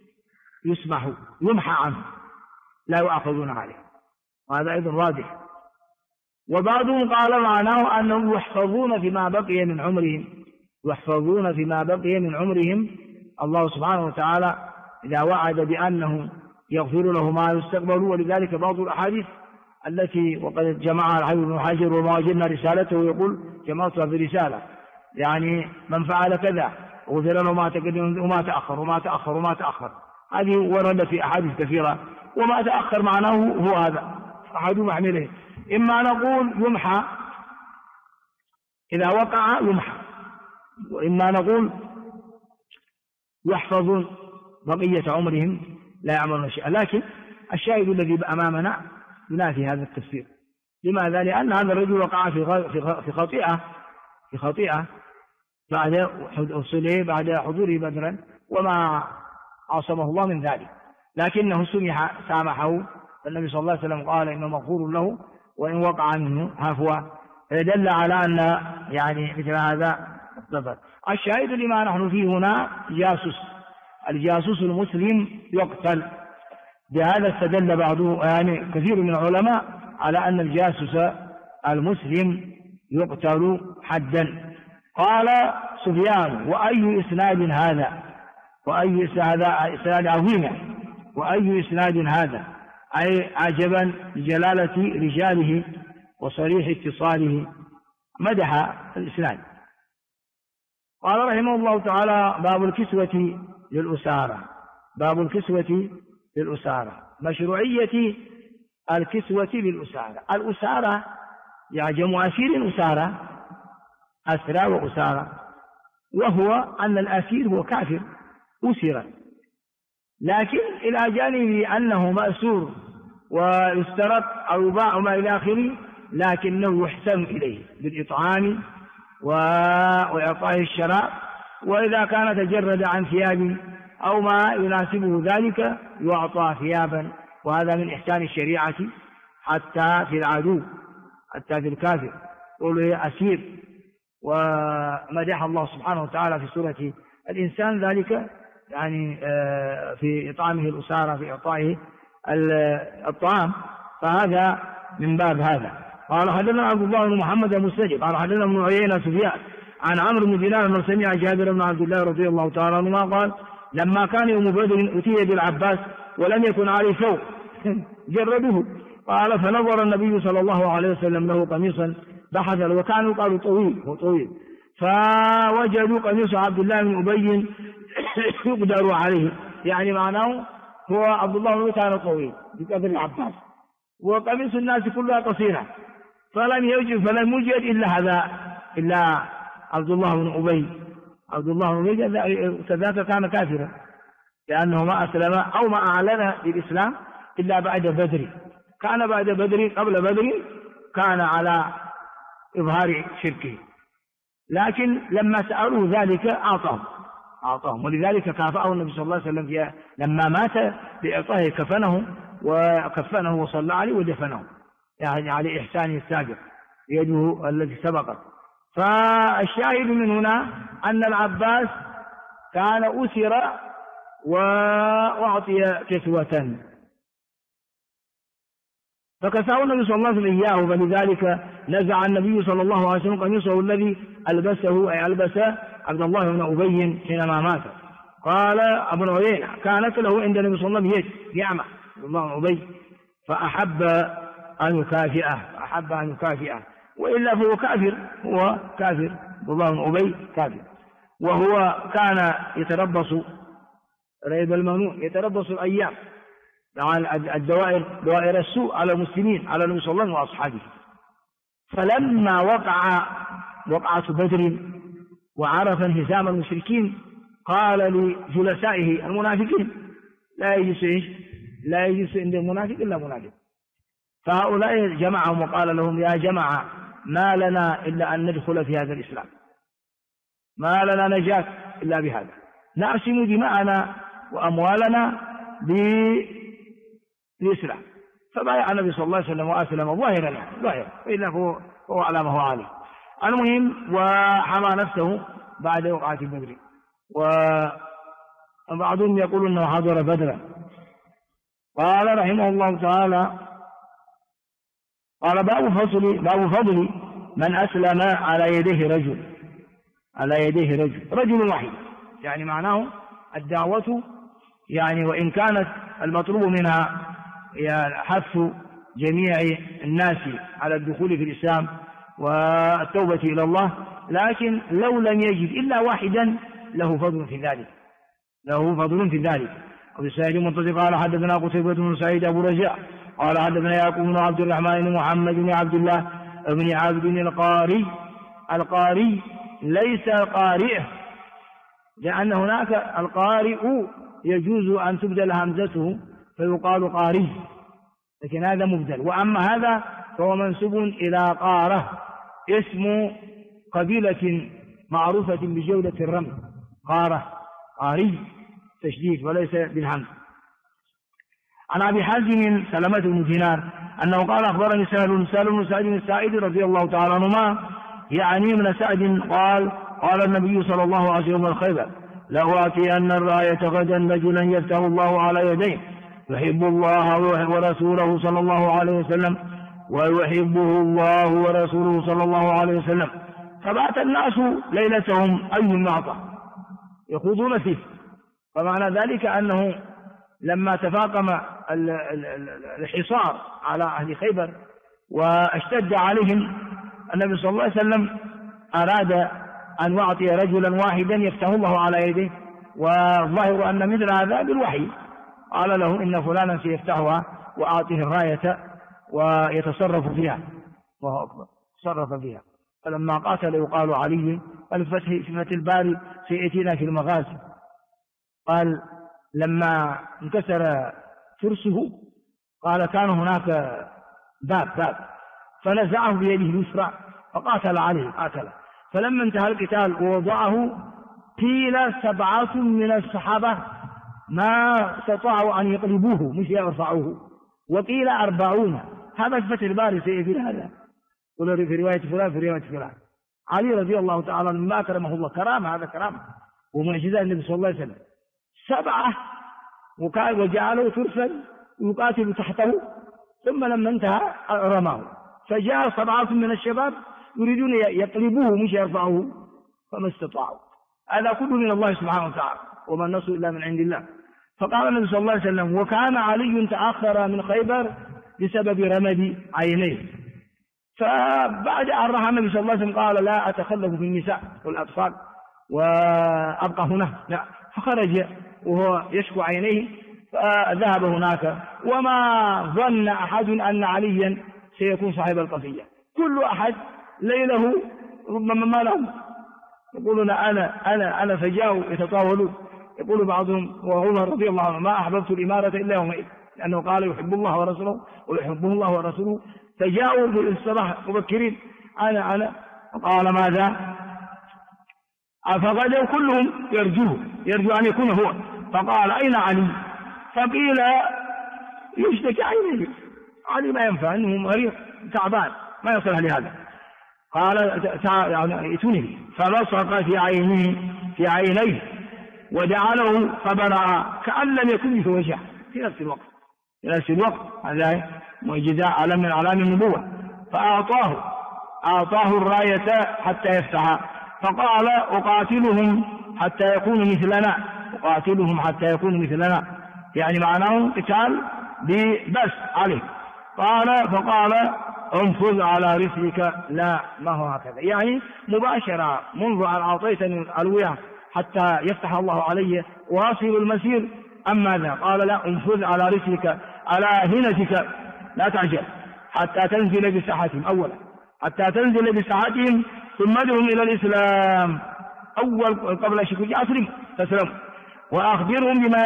يمحى عنه لا يؤاخذون عليه، وهذا أيضا واضح. وبعضهم قال معناه أنهم يحفظون فيما بقي من عمرهم، الله سبحانه وتعالى إذا وعد بأنه يغفر له ما يستقبل. ولذلك بعض الأحاديث التي وقد جمعها الحافظ بن حجر وما وجدنا رسالته يقول جمعتها في رسالة، يعني من فعل كذا غفر له ما تقدم وما تأخر. هذه ورد في أحاديث كثيرة، وما تأخر معناه هو هذا أحد محمله، إما نقول يمحى إذا وقع يمحى، وإما نقول يحفظون بقية عمرهم لا يعملون شيئا. لكن الشاهد الذي أمامنا ينافي هذا التفسير. لماذا؟ لأن هذا الرجل وقع في خطيئة بعد حضوره بدرا، وما عصمه الله من ذلك، لكنه سامحه، فالنبي صلى الله عليه وسلم قال إنه مغفور له وإن وقع منه هفوة، فيدل على أن يعني مثل هذا الضبط. الشاهد لما نحن فيه هنا جاسوس، الجاسوس المسلم يقتل. بهذا استدل بعض يعني كثير من العلماء على أن الجاسوس المسلم يقتل حدا. قال سفيان: وأي إسناد هذا؟ وأي إسناد هذا؟ إسناد عظيم. وأي إسناد هذا؟ أي عجبا لجلالة رجاله وصريح اتصاله، مدح الإسناد. قال رحمه الله تعالى: باب الكسوة للأسارة. باب الكسوة للأسارة، مشروعية الكسوة للأسارة. الأسارة يعني جمع أسير أسارة، أسرى وأسارة، وهو أن الأسير هو كافر أسر، لكن إلى جانب أنه مأسور ويسترق أو يباع ما إلى آخره، لكنه يحسن إليه بالإطعام وإعطائه الشراب، وإذا كان تجرد عن ثياب أو ما يناسبه ذلك يعطى ثيابا. وهذا من إحسان الشريعة حتى في العدو، حتى في الكافر، قوله أسير. ومدح الله سبحانه وتعالى في سورة الإنسان ذلك، يعني في إطعامه الأسارة، في إعطائه الطعام، فهذا من باب هذا. قال حدثنا عبد الله بن محمد المستجب قال حدثنا ابن عيينة سفيان عن عمرو بن دينار أنه سمع جابر بن عبد الله رضي الله تعالى عنهما قال: لما كان يوم بدر أتي بالعباس ولم يكن عليه ثوب جرده. قال: فنظر النبي صلى الله عليه وسلم له قميصا بحث، وكان قالوا طويل، فوجدوا قميص عبد الله بن أبي يقدر عليه، يعني معناه هو عبد الله بن أبي كان طويل بقدر العباس، وقميص الناس كلها قصيرة، فلم يوجد إلا هذا، إلا عبد الله بن أبي. عبد الله بن أبي كذاك كان كافرا، لأنه ما أسلم أو ما أعلن بالإسلام إلا بعد بدر. كان بعد بدر، قبل بدر كان على إظهار شركه، لكن لما سألوه ذلك أعطاهم، ولذلك كافأه النبي صلى الله عليه وسلم لما مات بإعطائه كفنه وصلى عليه ودفنه، يعني على إحسانه السابق يده التي سبقت. فالشاهد من هنا أن العباس كان أسر وأعطي كسوة، فكساه النبي صلى الله عليه وسلم إياه، فلذلك نزع النبي صلى الله عليه وسلم قميصه الذي ألبسه، أي ألبس عبد الله بن أبي حينما مات. قال ابن عيينة: كانت له عند النبي صلى الله عليه وسلم يد يعمى عبد الله بن أبي، فأحب أن يكافئه، وإلا فهو كافر، هو كافر، عبد الله بن أبي كافر. وهو كان يتربص ريب الممنوع، يتربص الأيام دوائر السوء على المسلمين، على النبي صلى الله عليه وسلم وأصحابه. فلما وقعة بدر وعرف انهزام المشركين قال لجلسائه المنافقين: لا يجلس عند المنافق إلا منافق. فهؤلاء جمعهم وقال لهم: يا جماعة، ما لنا إلا أن ندخل في هذا الإسلام، ما لنا نجاة إلا بهذا، نقسم دماءنا وأموالنا بالإسلام. فبايع النبي صلى الله عليه وسلم وأسلم ظاهرا، وإلا هو على ما هو عليه. المهم، وحمى نفسه بعد وقعة بدر. وبعضهم يقول أنه حضر بدرا. قال رحمه الله تعالى: قال: باب فضل من أسلم على يديه رجل واحد، يعني معناه الدعوة، يعني وإن كانت المطلوب منها حث جميع الناس على الدخول في الإسلام والتوبة إلى الله، لكن لو لم يجد إلا واحدا له فضل في ذلك. أبو سعيد المنتصر قال: حدثنا قتيبة بن سعيد أبو رجاء قال: حدثنا يعقوب بن عبد الرحمن بن محمد بن عبد الله بن عبد القاري ليس قارئ، لأن هناك القارئ يجوز أن تبدل همزته فيقال قاري، لكن هذا مبدل. وأما هذا فهو منسوب إلى قارة، اسم قبيلة معروفة بجودة الرمل، قاري تشديد وليس بالهمز. عن أبي حازم سلمة بن دينار أنه قال: أخبرني سهل بن سعد الساعدي رضي الله تعالى عنهما، يعني من سعد قال: قال النبي صلى الله عليه وسلم: الخيبر لأعطين الراية غدا رجلا يفتح الله على يديه يحب الله ورسوله صلى الله عليه وسلم ويحبه الله ورسوله صلى الله عليه وسلم. فبات الناس ليلتهم أيهم أعطى يخوضون فيه. فمعنى ذلك أنه لما تفاقم الحصار على أهل خيبر واشتد عليهم النبي صلى الله عليه وسلم أراد أن يعطي رجلا واحدا يفتح الله على يديه، والظاهر أن مثل هذا بالوحي. قال له إن فلانا سيفتحها وأعطيه الراية ويتصرف فيها، الله أكبر، تصرف فيها. فلما قاتل يقال علي في فتح الباري سيأتينا في المغازي، قال لما انكسر فرسه قال كان هناك باب فنزعه بيده اليسرى فقاتل عليه قاتله. فلما انتهى القتال ووضعه قيل 7 من الصحابة ما استطاعوا أن يقلبوه مش يرفعوه، وقيل 40. هذا فتح الباري سيأتي هذا، قل في رواية فلان في رواية فلان. علي رضي الله تعالى مما أكرمه الله كرامة، هذا كرامة ومعجزة النبي صلى الله عليه وسلم. 7 وجعله فرسا يقاتل تحته، ثم لما انتهى رماه. فجاء 7 من الشباب يريدون يقلبوه مش يرفعوه فما استطاعوا. هذا كله من الله سبحانه وتعالى، وما النصر إلا من عند الله. فقال النبي صلى الله عليه وسلم وكان علي تأخر من خيبر بسبب رمد عينيه. فبعد أن رأى النبي صلى الله عليه وسلم قال لا أتخلف في النساء والأطفال وأبقى هنا، لا. فخرج وهو يشكو عينيه فذهب هناك، وما ظن أحد أن عليا سيكون صاحب القضية. كل أحد ليله ربما ما لهم يقولون أنا فجاءوا يتطاولون. يقول بعضهم وعمر رضي الله عنه ما أحببت الإمارة إلا يومئذ، لأنه قال يحب الله ورسوله ويحبه الله ورسوله. فجاءوا في الصباح مبكرين أنا قال ماذا؟ فغدوا كلهم يرجو أن يكون هو. فقال أين علي؟ فقيل يشتكي عينيه، علي ما ينفع أنه مريض تعبان ما يصلح لهذا. قال ائتوني، فلصق في عينيه ودعا له فبرأ كأن لم يكن به وجع في نفس الوقت. هذا معجزة علم من أعلام النبوة. فأعطاه الراية حتى يفتح، فقال أقاتلهم حتى يكونوا مثلنا، يعني معناه قتال بس عليه. فقال انفذ على رسلك، لا ما هو هكذا، يعني مباشرة منذ أن أعطيتني الألوية حتى يفتح الله علي واصل المسير. أما ماذا؟ قال لا، انفذ على رسلك على هنتك لا تعجل حتى تنزل بساحتهم أولا، ثم ادعهم إلى الإسلام قبل شكوك تسلم، وأخبرهم بما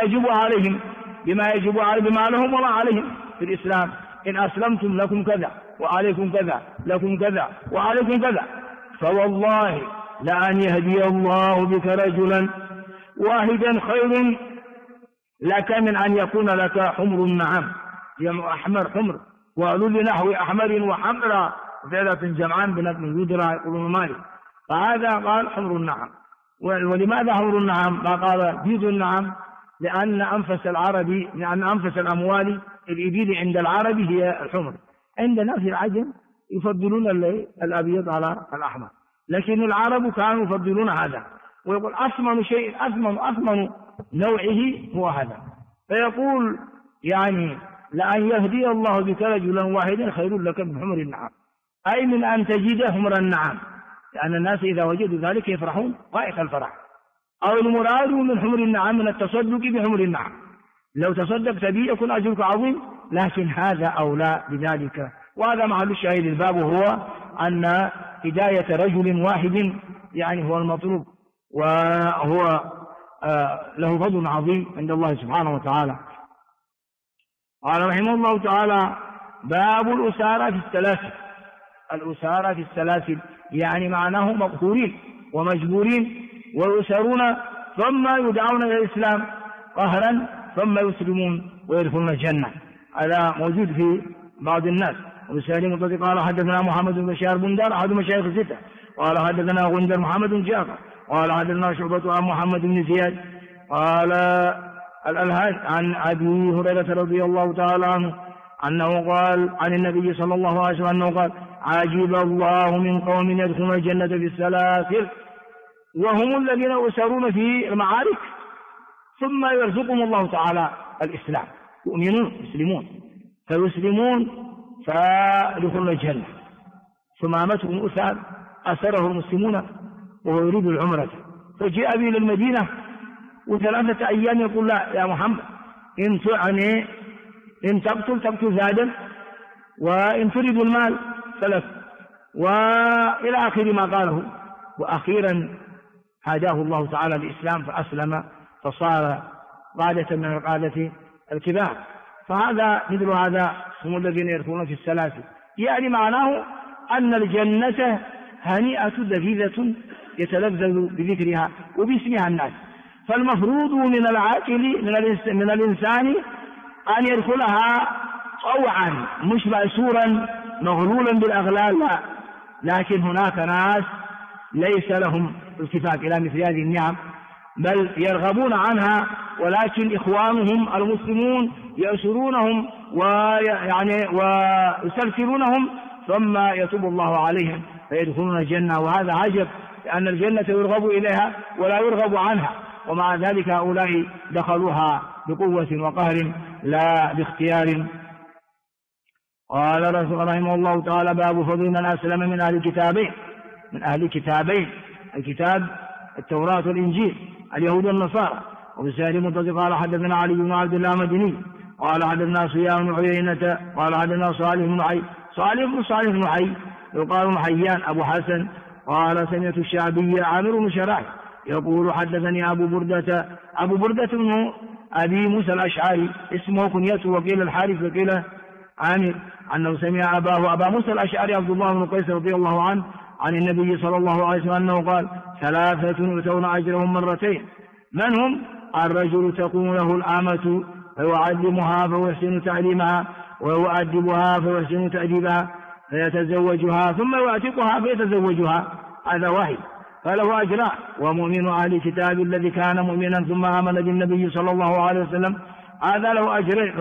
لهم وما عليهم في الإسلام. إن أسلمتم لكم كذا وعليكم كذا، لكم كذا وعليكم كذا. فوالله لأن يهدي الله بك رجلا واحدا خير لك من أن يكون لك حمر النعم، جمع أحمر حمر، وقالوا لنحو أحمر وحمر فعلة جمعان بن يدرى يقولون مالك. فهذا قال حمر النعم. ولماذا حمر النعم؟ ما قال جيد النعم؟ لأن أنفس الأموال الإبل عند العرب هي الحمر، عندنا في العجم يفضلون الأبيض على الأحمر، لكن العرب كانوا يفضلون هذا. ويقول أثمن شيء أثمن نوعه هو هذا. فيقول يعني لأن يهدي الله بك رجلا واحدا خير لك من حمر النعم، أي من أن تجد حمر النعم، لأن الناس إذا وجدوا ذلك يفرحون غائق الفرح. أو المراد من حمر النعم من التصدق بحمر النعم، لو تصدقت به يكون أجرك عظيم، لكن هذا أولى بذلك. وهذا محل الشاهد الباب هو أن هداية رجل واحد يعني هو المطلوب، وهو له فضل عظيم عند الله سبحانه وتعالى. قال رحمه الله تعالى باب الأسارى في السلاسل، يعني معناه مقهورين ومجبورين ويؤسرون ثم يدعون إلى الإسلام قهرا ثم يسلمون ويدخلون الجنة. هذا موجود في بعض الناس. وسالم الطريق قال حدثنا محمد بن بشار بندر أحد مشايخ الستة قال حدثنا غندر محمد بن جعفر قال حدثنا شعبة عن محمد بن زياد قال الألهج عن أبي هريرة رضي الله تعالى عنه أنه قال عن النبي صلى الله عليه وسلم أنه قال عجب الله من قوم يدخلون الجنة بالسلاسل وهم الذين يؤسرون في المعارك ثم يرزقهم الله تعالى الإسلام، يؤمنون يسلمون فيسلمون فيدخلون الجنة، ثم أمتهم أسره المسلمون وهو يريد العمرة فجاء به إلى المدينة وثلاثة أيام يقول لا يا محمد إن تقتل زادا وإن تريد المال سلف وإلى آخر ما قاله. وأخيرا هداه الله تعالى الإسلام فأسلم فصار قادة من القادة الكبار. فهذا مثل هذا هم الذين يدخلون في السلاسل، يعني معناه أن الجنة هنيئة لذيذة يتلذذ بذكرها وباسمها الناس. فالمفروض من العاقل من الإنسان أن يدخلها طوعا مش مأسورا مغلولا بالأغلال، لا، لكن هناك ناس ليس لهم التفات إلى مثل هذه النعم بل يرغبون عنها، ولكن إخوانهم المسلمون يأسرونهم ويستغفرونهم ثم يتوب الله عليهم فيدخلون الجنة. وهذا عجب لأن الجنة يرغب إليها ولا يرغب عنها، ومع ذلك هؤلاء دخلوها بقوة وقهر لا باختيار. قال رسول رحمه الله تعالى باب فضل من أسلم من أهل كتابين الكتاب التوراة والإنجيل اليهود والنصارى. وبسائر متصل قال حدثنا علي بن عبد الله مدني قال حدثنا سفيان بن عيينة قال حدثنا صالح بن حي يقال بن حيان أبو حسن قال سمعت الشعبي عامر بن شراح يقول حدثني أبو بردة بن أبي موسى الأشعري اسمه كنيته وقيل الحارث وقيل عامر أنه سمع أبا موسى الأشعري عبد الله بن قيس رضي الله عنه عن النبي صلى الله عليه وسلم أنه قال ثلاثة يؤتون أجرهم مرتين. من هم؟ الرجل تكون له الآمة فيعلمها فيحسن تعليمها ويؤدبها فيحسن تأديبها فيتزوجها ثم يعتقها فيتزوجها، هذا واحد فله أجران. ومؤمن أهل الكتاب الذي كان مؤمنا ثم آمن بالنبي صلى الله عليه وسلم هذا له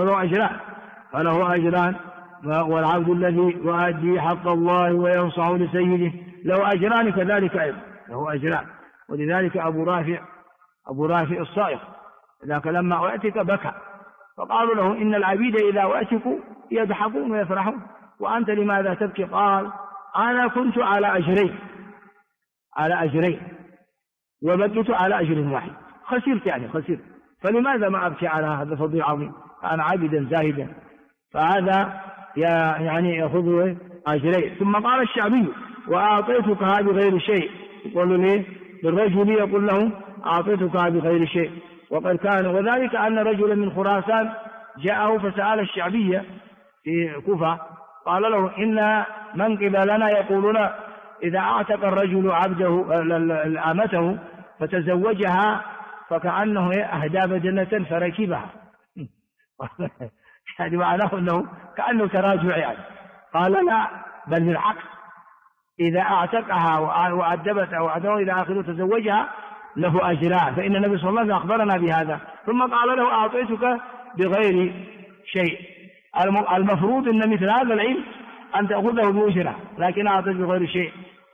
أجران. والعبد الذي يؤدي حق الله وينصح لسيده له أجران كذلك أيضا له أجران. ولذلك أبو رافع الصائغ ذاك لما أعتق بكى فقالوا له إن العبيد إذا أعتقوا يضحكون ويفرحون وأنت لماذا تبكي؟ قال أنا كنت على أجرين وبكيت على أجر واحد، خسرت فلماذا ما أبكي على هذا الفضل العظيم؟ أنا عبدا زاهدا، فهذا يعني يأخذ أجرين. ثم قال الشعبي وأعطيتكها بغير شيء، يقول ليه للرجل يقول له أعطيتكها بغير شيء. وقد كان وذلك أن رجلا من خراسان جاءه فسأل الشعبي في كوفة قال له إن من قبلنا يقولون إذا أعتق الرجل عبده أمته فتزوجها فكأنه أهدى بدنة فركبها يعني معناه أنه كأنه تراجع يعني. قال لا، بل بالعكس، إذا أعتقها وأدبتها وأعتقها إلى آخره تزوجها له أجران، فإن النبي صلى الله عليه وسلم أخبرنا بهذا. ثم قال له أعطيتك بغير شيء. المفروض أن مثل هذا العلم أن تأخذه بأجرة، لكن أعطيت بغير شيء.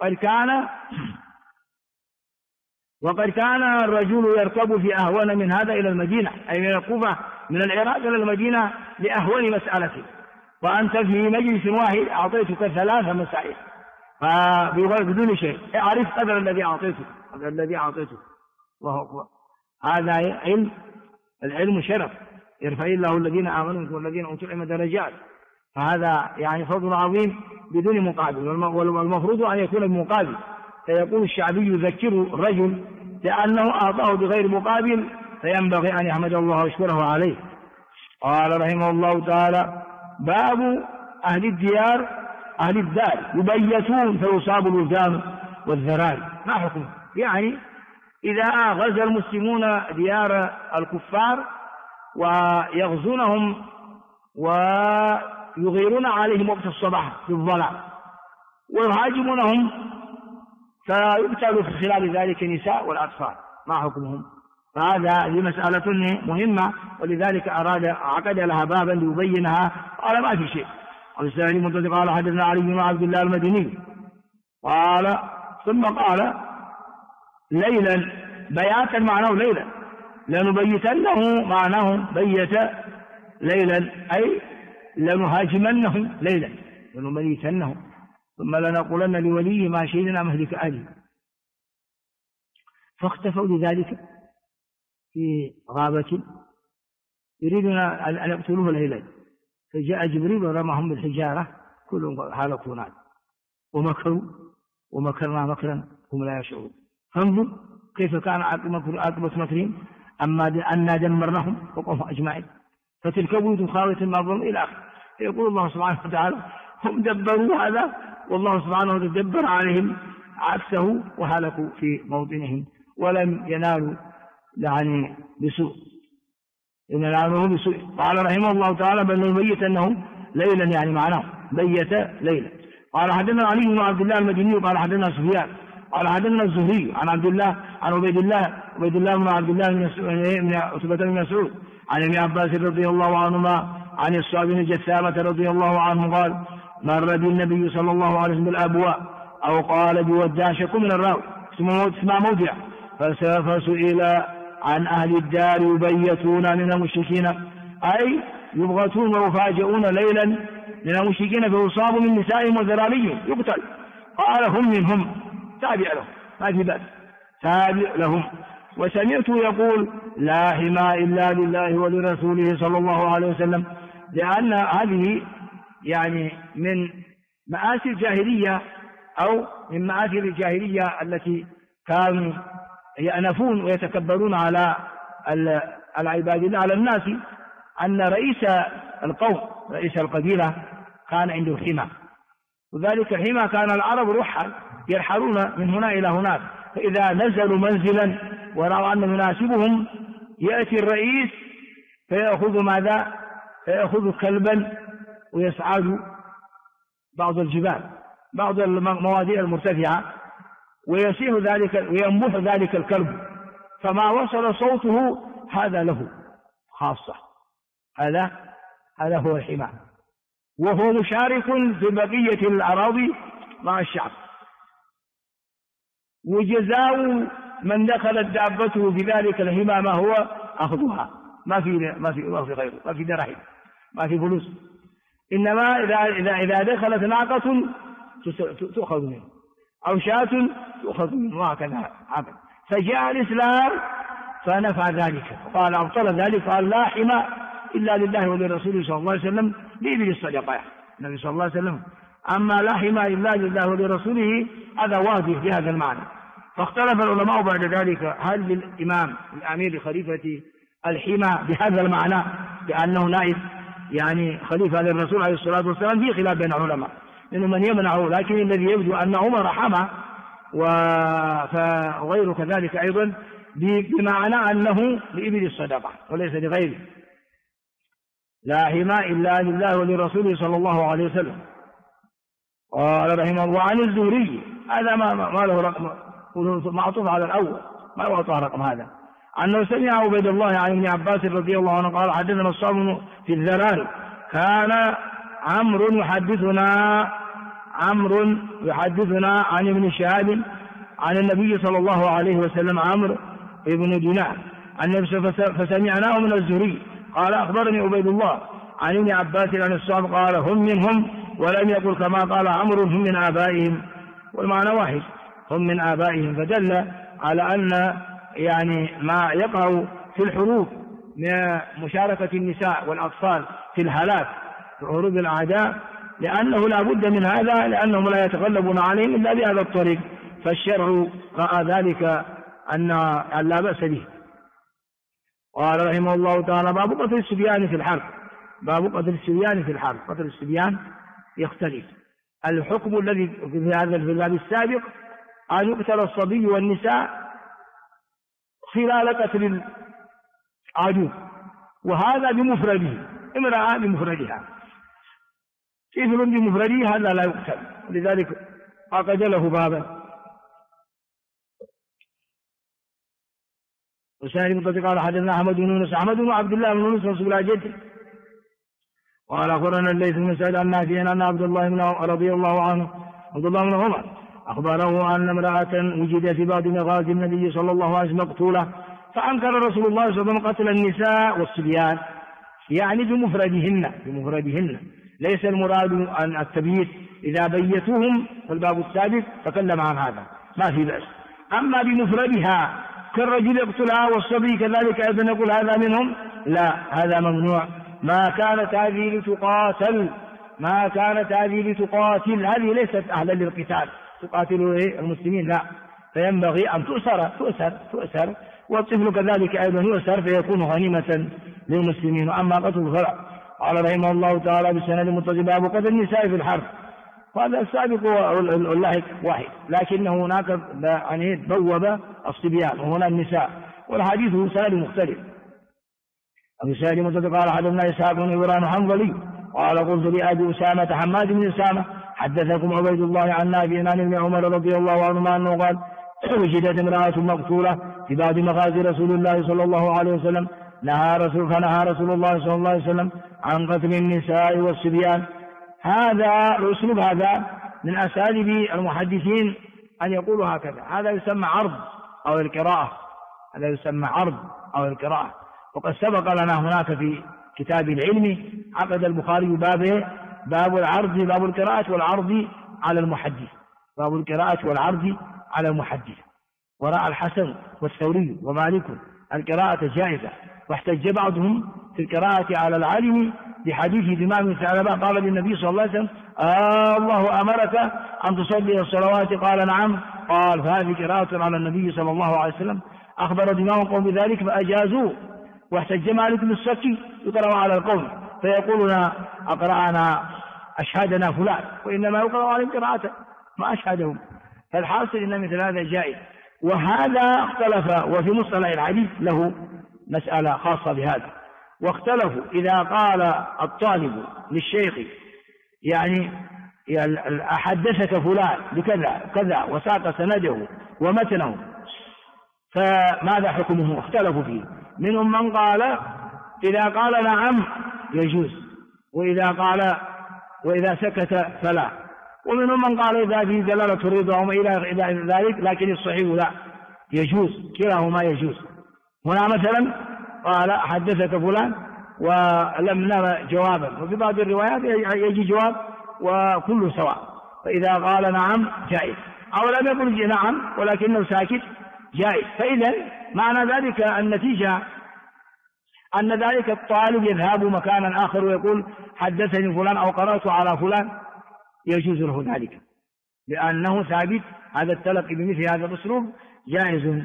وقد كان الرجل يركب في أهون من هذا إلى المدينة، أي من الكوفة من العراق إلى المدينة لأهون مسألة، وأنت في مجلس واحد أعطيتك 3 مسائل بدون شيء، أعرف قدر الذي أعطيتك. الله أكبر. هذا العلم شرف يرفع الله الذين آمنوا والذين أوتوا العلم درجات، فهذا يعني فضل عظيم بدون مقابل، والمفروض أن يكون بمقابل. فيقول الشعبي يذكر الرجل لأنه أعطاه بغير مقابل فينبغي أن يحمد الله ويشكره عليه. قال رحمه الله تعالى باب أهل الدار يبيتون فيصاب الوجدان والذراري. ما حكم؟ يعني إذا غزا المسلمون ديار الكفار ويغزونهم ويغيرون عليهم وقت الصباح في الظلام ويهاجمونهم فيقتل في خلال ذلك النساء والأطفال، ما حكمهم؟ هذه مسألة مهمة، ولذلك عقد لها بابا ليبينها. قال ما في شيء. قال حدثنا علي بن عبد الله المديني قال ثم قال ليلا بياتا معناه ليلا، لنبيتنه معناه بيت ليلا أي لنهاجمنهم ليلا، لنبيتنهم ثم لنقولن لوليه ما شهدنا مهلك أهله. فاختفوا لذلك في غابة يريدون أن يقتلوه ليلا، فجاء جبريل ورماهم بالحجارة كلهم هلكوا نار، ومكروا ومكرنا مكرا هم لا يشعرون. فانظر كيف كان عاقبة مكرهم، أنا دمرناهم وقومهم أجمعين، فتلك بيوت خاوية ما ظلموا إلى آخره. يقول الله سبحانه وتعالى هم دبروا هذا، والله سبحانه وتعالى دبر عليهم عكسه وهلكوا في موطنهم ولم ينالوا يعني بسوء، إن نالوا بسوء. قال رحمه الله تعالى بل نبيت أنه ليلا، يعني معناه بيت ليلا. قال حدثنا علي بن عبد الله المديني قال حدثنا سفيان قال حدثنا الزهري عن عبد الله عن عبيد الله بن عبد الله بن عتبة بن مسعود عن ابن عباس رضي الله عنهما عن الصعب بن جثامة رضي الله عنه قال مر بالنبي صلى الله عليه وسلم بالأبواء أو قال بوداع، شك من الراوي اسمع موضع، فسئل عن أهل الدار يبيتون من المشركين أي يبغتون ويفاجئون ليلا من المشركين فيصاب من نسائهم وذراريهم يقتل. قال هم منهم، تابع لهم ما في بأس، تابع لهم. وسمعته يقول لا حمى إلا لله ولرسوله صلى الله عليه وسلم، لأن هذه يعني من مآسي الجاهلية أو من مآسي الجاهلية التي كانوا يأنفون ويتكبرون على العباد الله على الناس، أن رئيس القوم رئيس القبيلة كان عنده حمى، وذلك الحمى كان العرب رحل يرحلون من هنا إلى هناك، فإذا نزلوا منزلا ورأوا أن يناسبهم يأتي الرئيس فيأخذ ماذا؟ فيأخذ كلبا ويصعد بعض الجبال بعض الموادئ المرتفعة ويسيح ذلك وينبح ذلك الكلب، فما وصل صوته هذا له خاصة، هذا هو الحمى، وهو مشارك في بقية الأراضي مع الشعب. وجزاء من دخلت دابته بذلك الحمى ما هو أخذها، ما في غيره، ما في دراهم، ما في فلوس، إنما إذا دخلت ناقة تؤخذ منه أو شاة تؤخذ منه، وهكذا. فجاء الإسلام فنفع ذلك، قال أبطل ذلك، قال لا حمى إلا لله ولرسوله صلى الله عليه وسلم بإبل الصدقة النبي صلى الله عليه وسلم. أما لا حمى إلا لله ولرسوله هذا واضح بهذا المعنى. فاختلف العلماء بعد ذلك هل للإمام الأمير الخليفة الحمى بهذا المعنى بأنه نائب يعني خليفة للرسول عليه الصلاة والسلام، في خلاف بين العلماء إنه من يمنعه، لكن الذي يبدو أن عمر حمى وغيره كذلك أيضا بمعنى أنه لإبل الصدقة وليس لغيره. لا حمى إلا لله ولرسوله صلى الله عليه وسلم. قال رحمه الله وعن الزهري، هذا ما له رقم معطوف على الأول، ما له رقم هذا، أنه سمع عبيد الله عن ابن عباس رضي الله عنه قال حدثنا الصابون في الذراري كان عمرو يحدثنا عن ابن شهاب عن النبي صلى الله عليه وسلم عمرو بن دينار فسمعناه من الزهري قال أخبرني عبيد الله عن ابن عباس عن الصحابة قال هم منهم، ولم يقل كما قال عمرو هم من آبائهم، والمعنى واحد هم من آبائهم، فدل على أن يعني ما يقع في الحروب من مشاركة النساء والأطفال في الهلاك في حروب الأعداء لأنه لا بد من هذا، لأنهم لا يتغلبون عليهم إلا بهذا الطريق، فالشرع رأى ذلك أن لا بأس به. قال رحمه الله تعالى باب قتل الصبيان في الحرب. باب قتل الصبيان في الحرب. قتل الصبيان يختلف. الحكم الذي في هذا الباب السابق أن يقتل الصبي والنساء خلال قتل العدو، وهذا بمفرده، امرأة بمفردها، طفل بمفرده هذا لا يقتل، لذلك عقد له بابا. وسائل المتصل قال حدثنا أحمد بن يونس أحمد بن عبد الله بن يونس رسول الله جد. قال أخبرنا الليث بن سعد عن نافع أن عبد الله بن رضي الله عنه عبد الله بن عمر أخبره أن امرأة وجدت في بعض مغازي النبي صلى الله عليه وسلم مقتولة، فأنكر رسول الله صلى الله عليه وسلم قتل النساء والصبيان، يعني بمفردهن، ليس المراد أن التبييت، إذا بيتوهم فالباب السابق تكلم عن هذا ما في بأس. أما بمفردها كالرجل يقتلها والصبي كذلك أيضا نقول هذا منهم، لا، هذا ممنوع. ما كانت هذه لتقاتل، هذه ليست أهلا للقتال تقاتل المسلمين، لا، فينبغي أن تؤسر والطفل كذلك أيضا يؤسر فيكون غنيمة للمسلمين. أما قتل الفرع قال رحمه الله تعالى بالسند المتصل باب قتل النساء في الحرب، وهذا السابق واللاحق واحد، لكنه هناك يعني بوب الصبيان وهنا النساء، والحديث سند مختلف. أبو سعيد المتصل قال حدثنا إسحاق بن إبراهيم الحنظلي قال قلت لأبي أسامة حماد بن أسامة حدثكم عبيد الله عن نافع عن ابن عمر رضي الله عنهما أنه قال وجدت امرأة مقتولة في بعض مغازي رسول الله صلى الله عليه وسلم، فنهى رسول الله صلى الله عليه وسلم عن قتل النساء والصبيان. هذا الأسلوب هذا من أساليب المحدثين أن يقولوا هكذا، هذا يسمى عرض أو القراءة، وقد سبق لنا هناك في كتاب العلم عقد البخاري باب العرض، باب القراءة والعرض على المحدث، ورأى الحسن والثوري ومالك القراءة جائزة، واحتج بعضهم في القراءة على العالم بحديث دماء بن ثعلبة قال للنبي صلى الله عليه وسلم الله أمرك أن تصلي الصلوات؟ قال نعم، قال فهذه قراءة على النبي صلى الله عليه وسلم. أخبر دماء قوم بذلك فأجازوه، واحتج مالك بن السكي يقرأ على القوم فيقولون أقرأنا أشهدنا فلان، وإنما يقرأ عليهم قراءة ما أشهدهم. فالحاصل إن مثل هذا جائز. وهذا اختلف، وفي مصطلح الحديث له مسألة خاصة بهذا، واختلفوا إذا قال الطالب للشيخ يعني أحدثك فلان بكذا كذا وساق سنده ومتنه، فماذا حكمه؟ اختلفوا فيه. منهم من قال إذا قال نعم يجوز، وإذا سكت فلا، ومنهم من قال إذا في دلالة الرضا وما إلى ذلك، لكن الصحيح لا، يجوز، كلاهما يجوز. هنا مثلا قال حدثك فلان ولم نرى جوابا، وفي بعض الروايات يجي جواب وكله سواء، فإذا قال نعم جائز، أو لم يقل نعم ولكنه ساكت جائز. فإذا معنى ذلك النتيجة أن ذلك الطالب يذهب مكانا آخر ويقول حدثني فلان أو قرأت على فلان، يجوز له ذلك لأنه ثابت، هذا التلقي بمثل هذا الأسلوب جائز،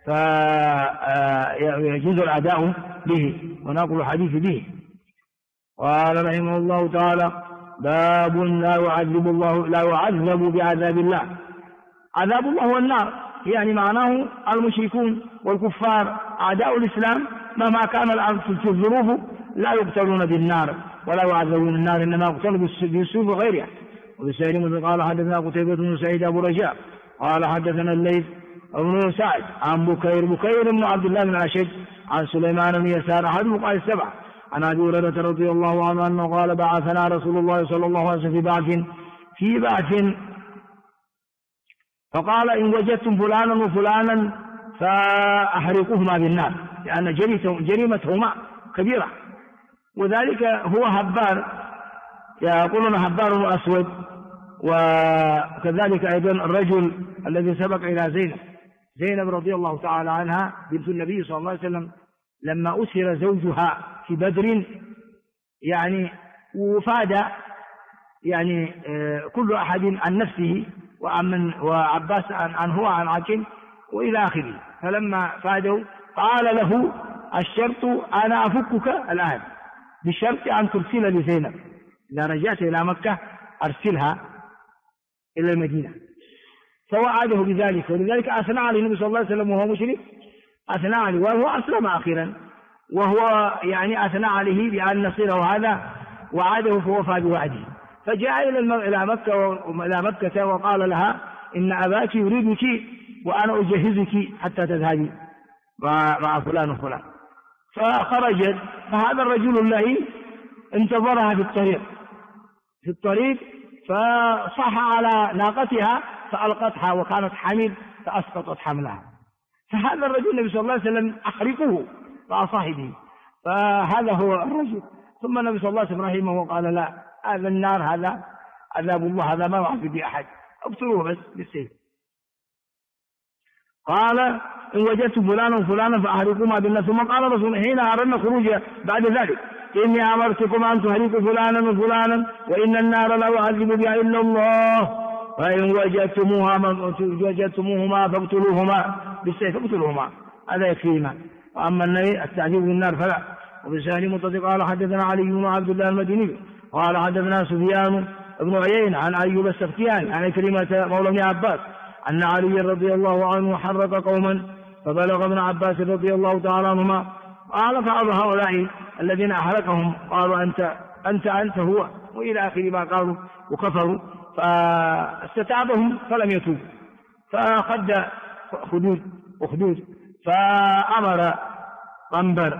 فيجوز الأداء به ونقل الحديث به. قال رحمه الله تعالى باب لا يعذب بعذاب الله. عذاب الله هو النار، يعني معناه المشركون والكفار أعداء الإسلام مهما كان في الظروف لا يقتلون بالنار ولا يعذبون بالنار، إنما يقتلون بالسيف وغيرها. وبسائر قال حدثنا قتيبة بن سعيد أبو رجاء قال حدثنا الليث بن سعد عن بكير بن عبد الله بن أشج عن سليمان بن يسار أحد الفقهاء السبعة عن أبي هريرة رضي الله عنه أنه قال بعثنا رسول الله صلى الله عليه وسلم في بعث فقال إن وجدتم فلانا وفلانا فأحرقوهما بالنار، لأن جريمتهما كبيرة. وذلك هو هبار، يقولون هبار أسود، وكذلك أيضا الرجل الذي سبق إلى زينب رضي الله تعالى عنها بنت النبي صلى الله عليه وسلم لما أسر زوجها في بدر، يعني وفاد يعني كل أحد عن نفسه وعباس عن عكل وإلى آخره. فلما فادوا قال له الشرط أنا أفكك الآن بشرط أن ترسل لزينب، إذا رجعت إلى مكة أرسلها إلى المدينة. فوعده بذلك، ولذلك أثنى عليه النبي صلى الله عليه وسلم وهو مشرك، أثنى عليه وهو أسلم أخيرا، وهو يعني أثنى عليه بأن نصيره هذا وعده فوفى بوعده. فجاء إلى مكة وقال لها إن أباك يريدك وأنا أجهزك حتى تذهبي. مع فلان وفلان. فخرجت، فهذا الرجل الذي انتظرها في الطريق فصح على ناقتها فألقتها، وكانت حمل فأسقطت حملها. فهذا الرجل النبي صلى الله عليه وسلم أحرقه مع صاحبه، فهذا هو الرجل. ثم النبي صلى الله عليه وسلم رحمه وقال لا، هذا النار، هذا عذاب الله، هذا ما يعذب به أحد، اقتلوه بس بالسيف. قال إن وجدت فلانا وفلانا فأحرقوهما بالنار. ثم قال رسول حين أردنا خروج بعد ذلك إني أمرتكم أن تحرقوا فلانا وفلانا وإن النار لا يعذب بها إلا الله، فإن وجدتموهما فاقتلوهما بالسيف، اقتلوهما، هذا يكفينا. وأما التعذيب بالنار فلا. وبسهل متصل قال حدثنا علي بن عبد الله المديني قال حدثنا سفيان بن عيينة عن أيوب السختياني عن كلمة مولى ابن عباس أن علي رضي الله عنه حرق قوما فبلغ ابن عباس رضي الله تعالى عنهما قال بعض هؤلاء الذين أحرقهم قالوا أنت هو، وإلى آخر ما قالوا وكفروا. فاستتابهم فلم يتوبوا، فأخذ أخدود فأمر قنبر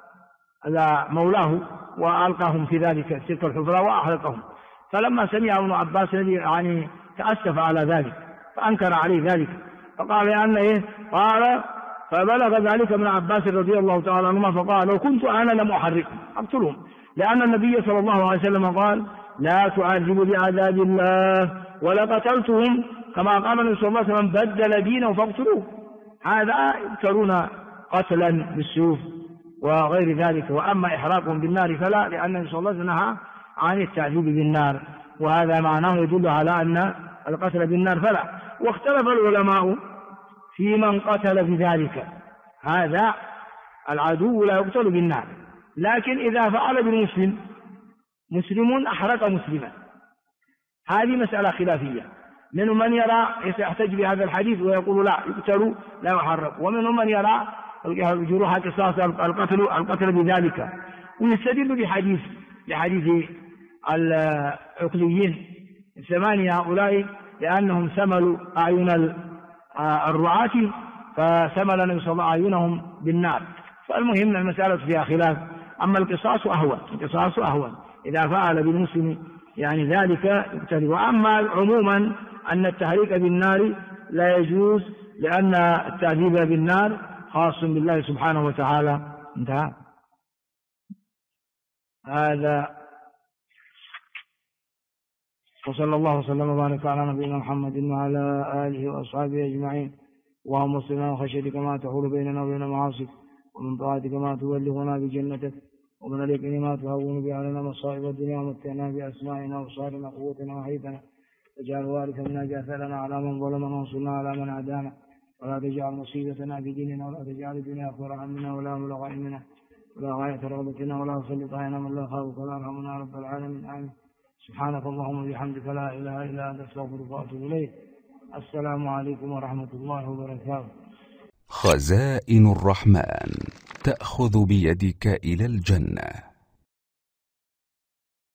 مولاه وألقاهم في تلك الحفرة وأحرقهم. فلما سمع ابن عباس يعني تأسف على ذلك فأنكر عليه ذلك، فقال قال فبلغ ذلك ابن عباس رضي الله تعالى عنهما فقال لو كنت أنا لم أحرقهم أقتلهم، لأن النبي صلى الله عليه وسلم قال لا تعذبوا بعذاب الله ولا قتلتهم، كما قال النبي صلى الله عليه وسلم بدل دينه فاقتلوه. هذا يقتلون قتلا بالسيوف وغير ذلك. وأما إحراقهم بالنار فلا، لأن النبي صلى الله عليه وسلم نهى عن التعذيب بالنار، وهذا معناه يدل على أن القتل بالنار فلا. واختلف العلماء في من قتل بذلك، هذا العدو لا يقتل بالنار، لكن إذا فعل بالمسلم، مسلم أحرق مسلما، هذه مسألة خلافية. منهم من يرى يحتج بهذا الحديث ويقول لا يقتل لا يحرق، ومنهم من يرى جروح قصاص القتل بذلك، ويستدل بحديث العقليين 8 هؤلاء لأنهم سملوا أعين الرعاة فسمل النبي صلى الله عليه وسلم أعينهم بالنار. فالمهم المسألة فيها خلاف. أما القصاص أهون إذا فعل بالمسلم يعني ذلك يقتل. وأما عموما أن التحريك بالنار لا يجوز، لأن التعذيب بالنار خاص بالله سبحانه وتعالى. انتهى هذا. وصلى الله وسلم وبارك على نبينا محمد وعلى آله وأصحابه أجمعين. اللهم صل على خشيتك ما تحول بيننا وبين معاصيك، ومن طاعتك ما تبلغنا بجنتك، ومن اليقين ما تهون به علينا مصائب الدنيا، ومتعنا بأسمائنا وأبصارنا وقوتنا وحياتنا، واجعل وارثا منا جاثرنا على من ظلمنا وانصرنا على من عادانا، ولا تجعل مصيبتنا في ديننا، ولا تجعل الدنيا أكبر همنا ولا مبلغ علمنا ولا غاية رغبتنا، ولا تسلط علينا من لا يخافك ولا يرحمنا يا رب العالمين. آمين. سبحانك اللهم وبحمدك لا إله إلا أنت أستغفرك وأتوب إليك. السلام عليكم ورحمة الله وبركاته. خزائن الرحمن تأخذ بيدك إلى الجنة.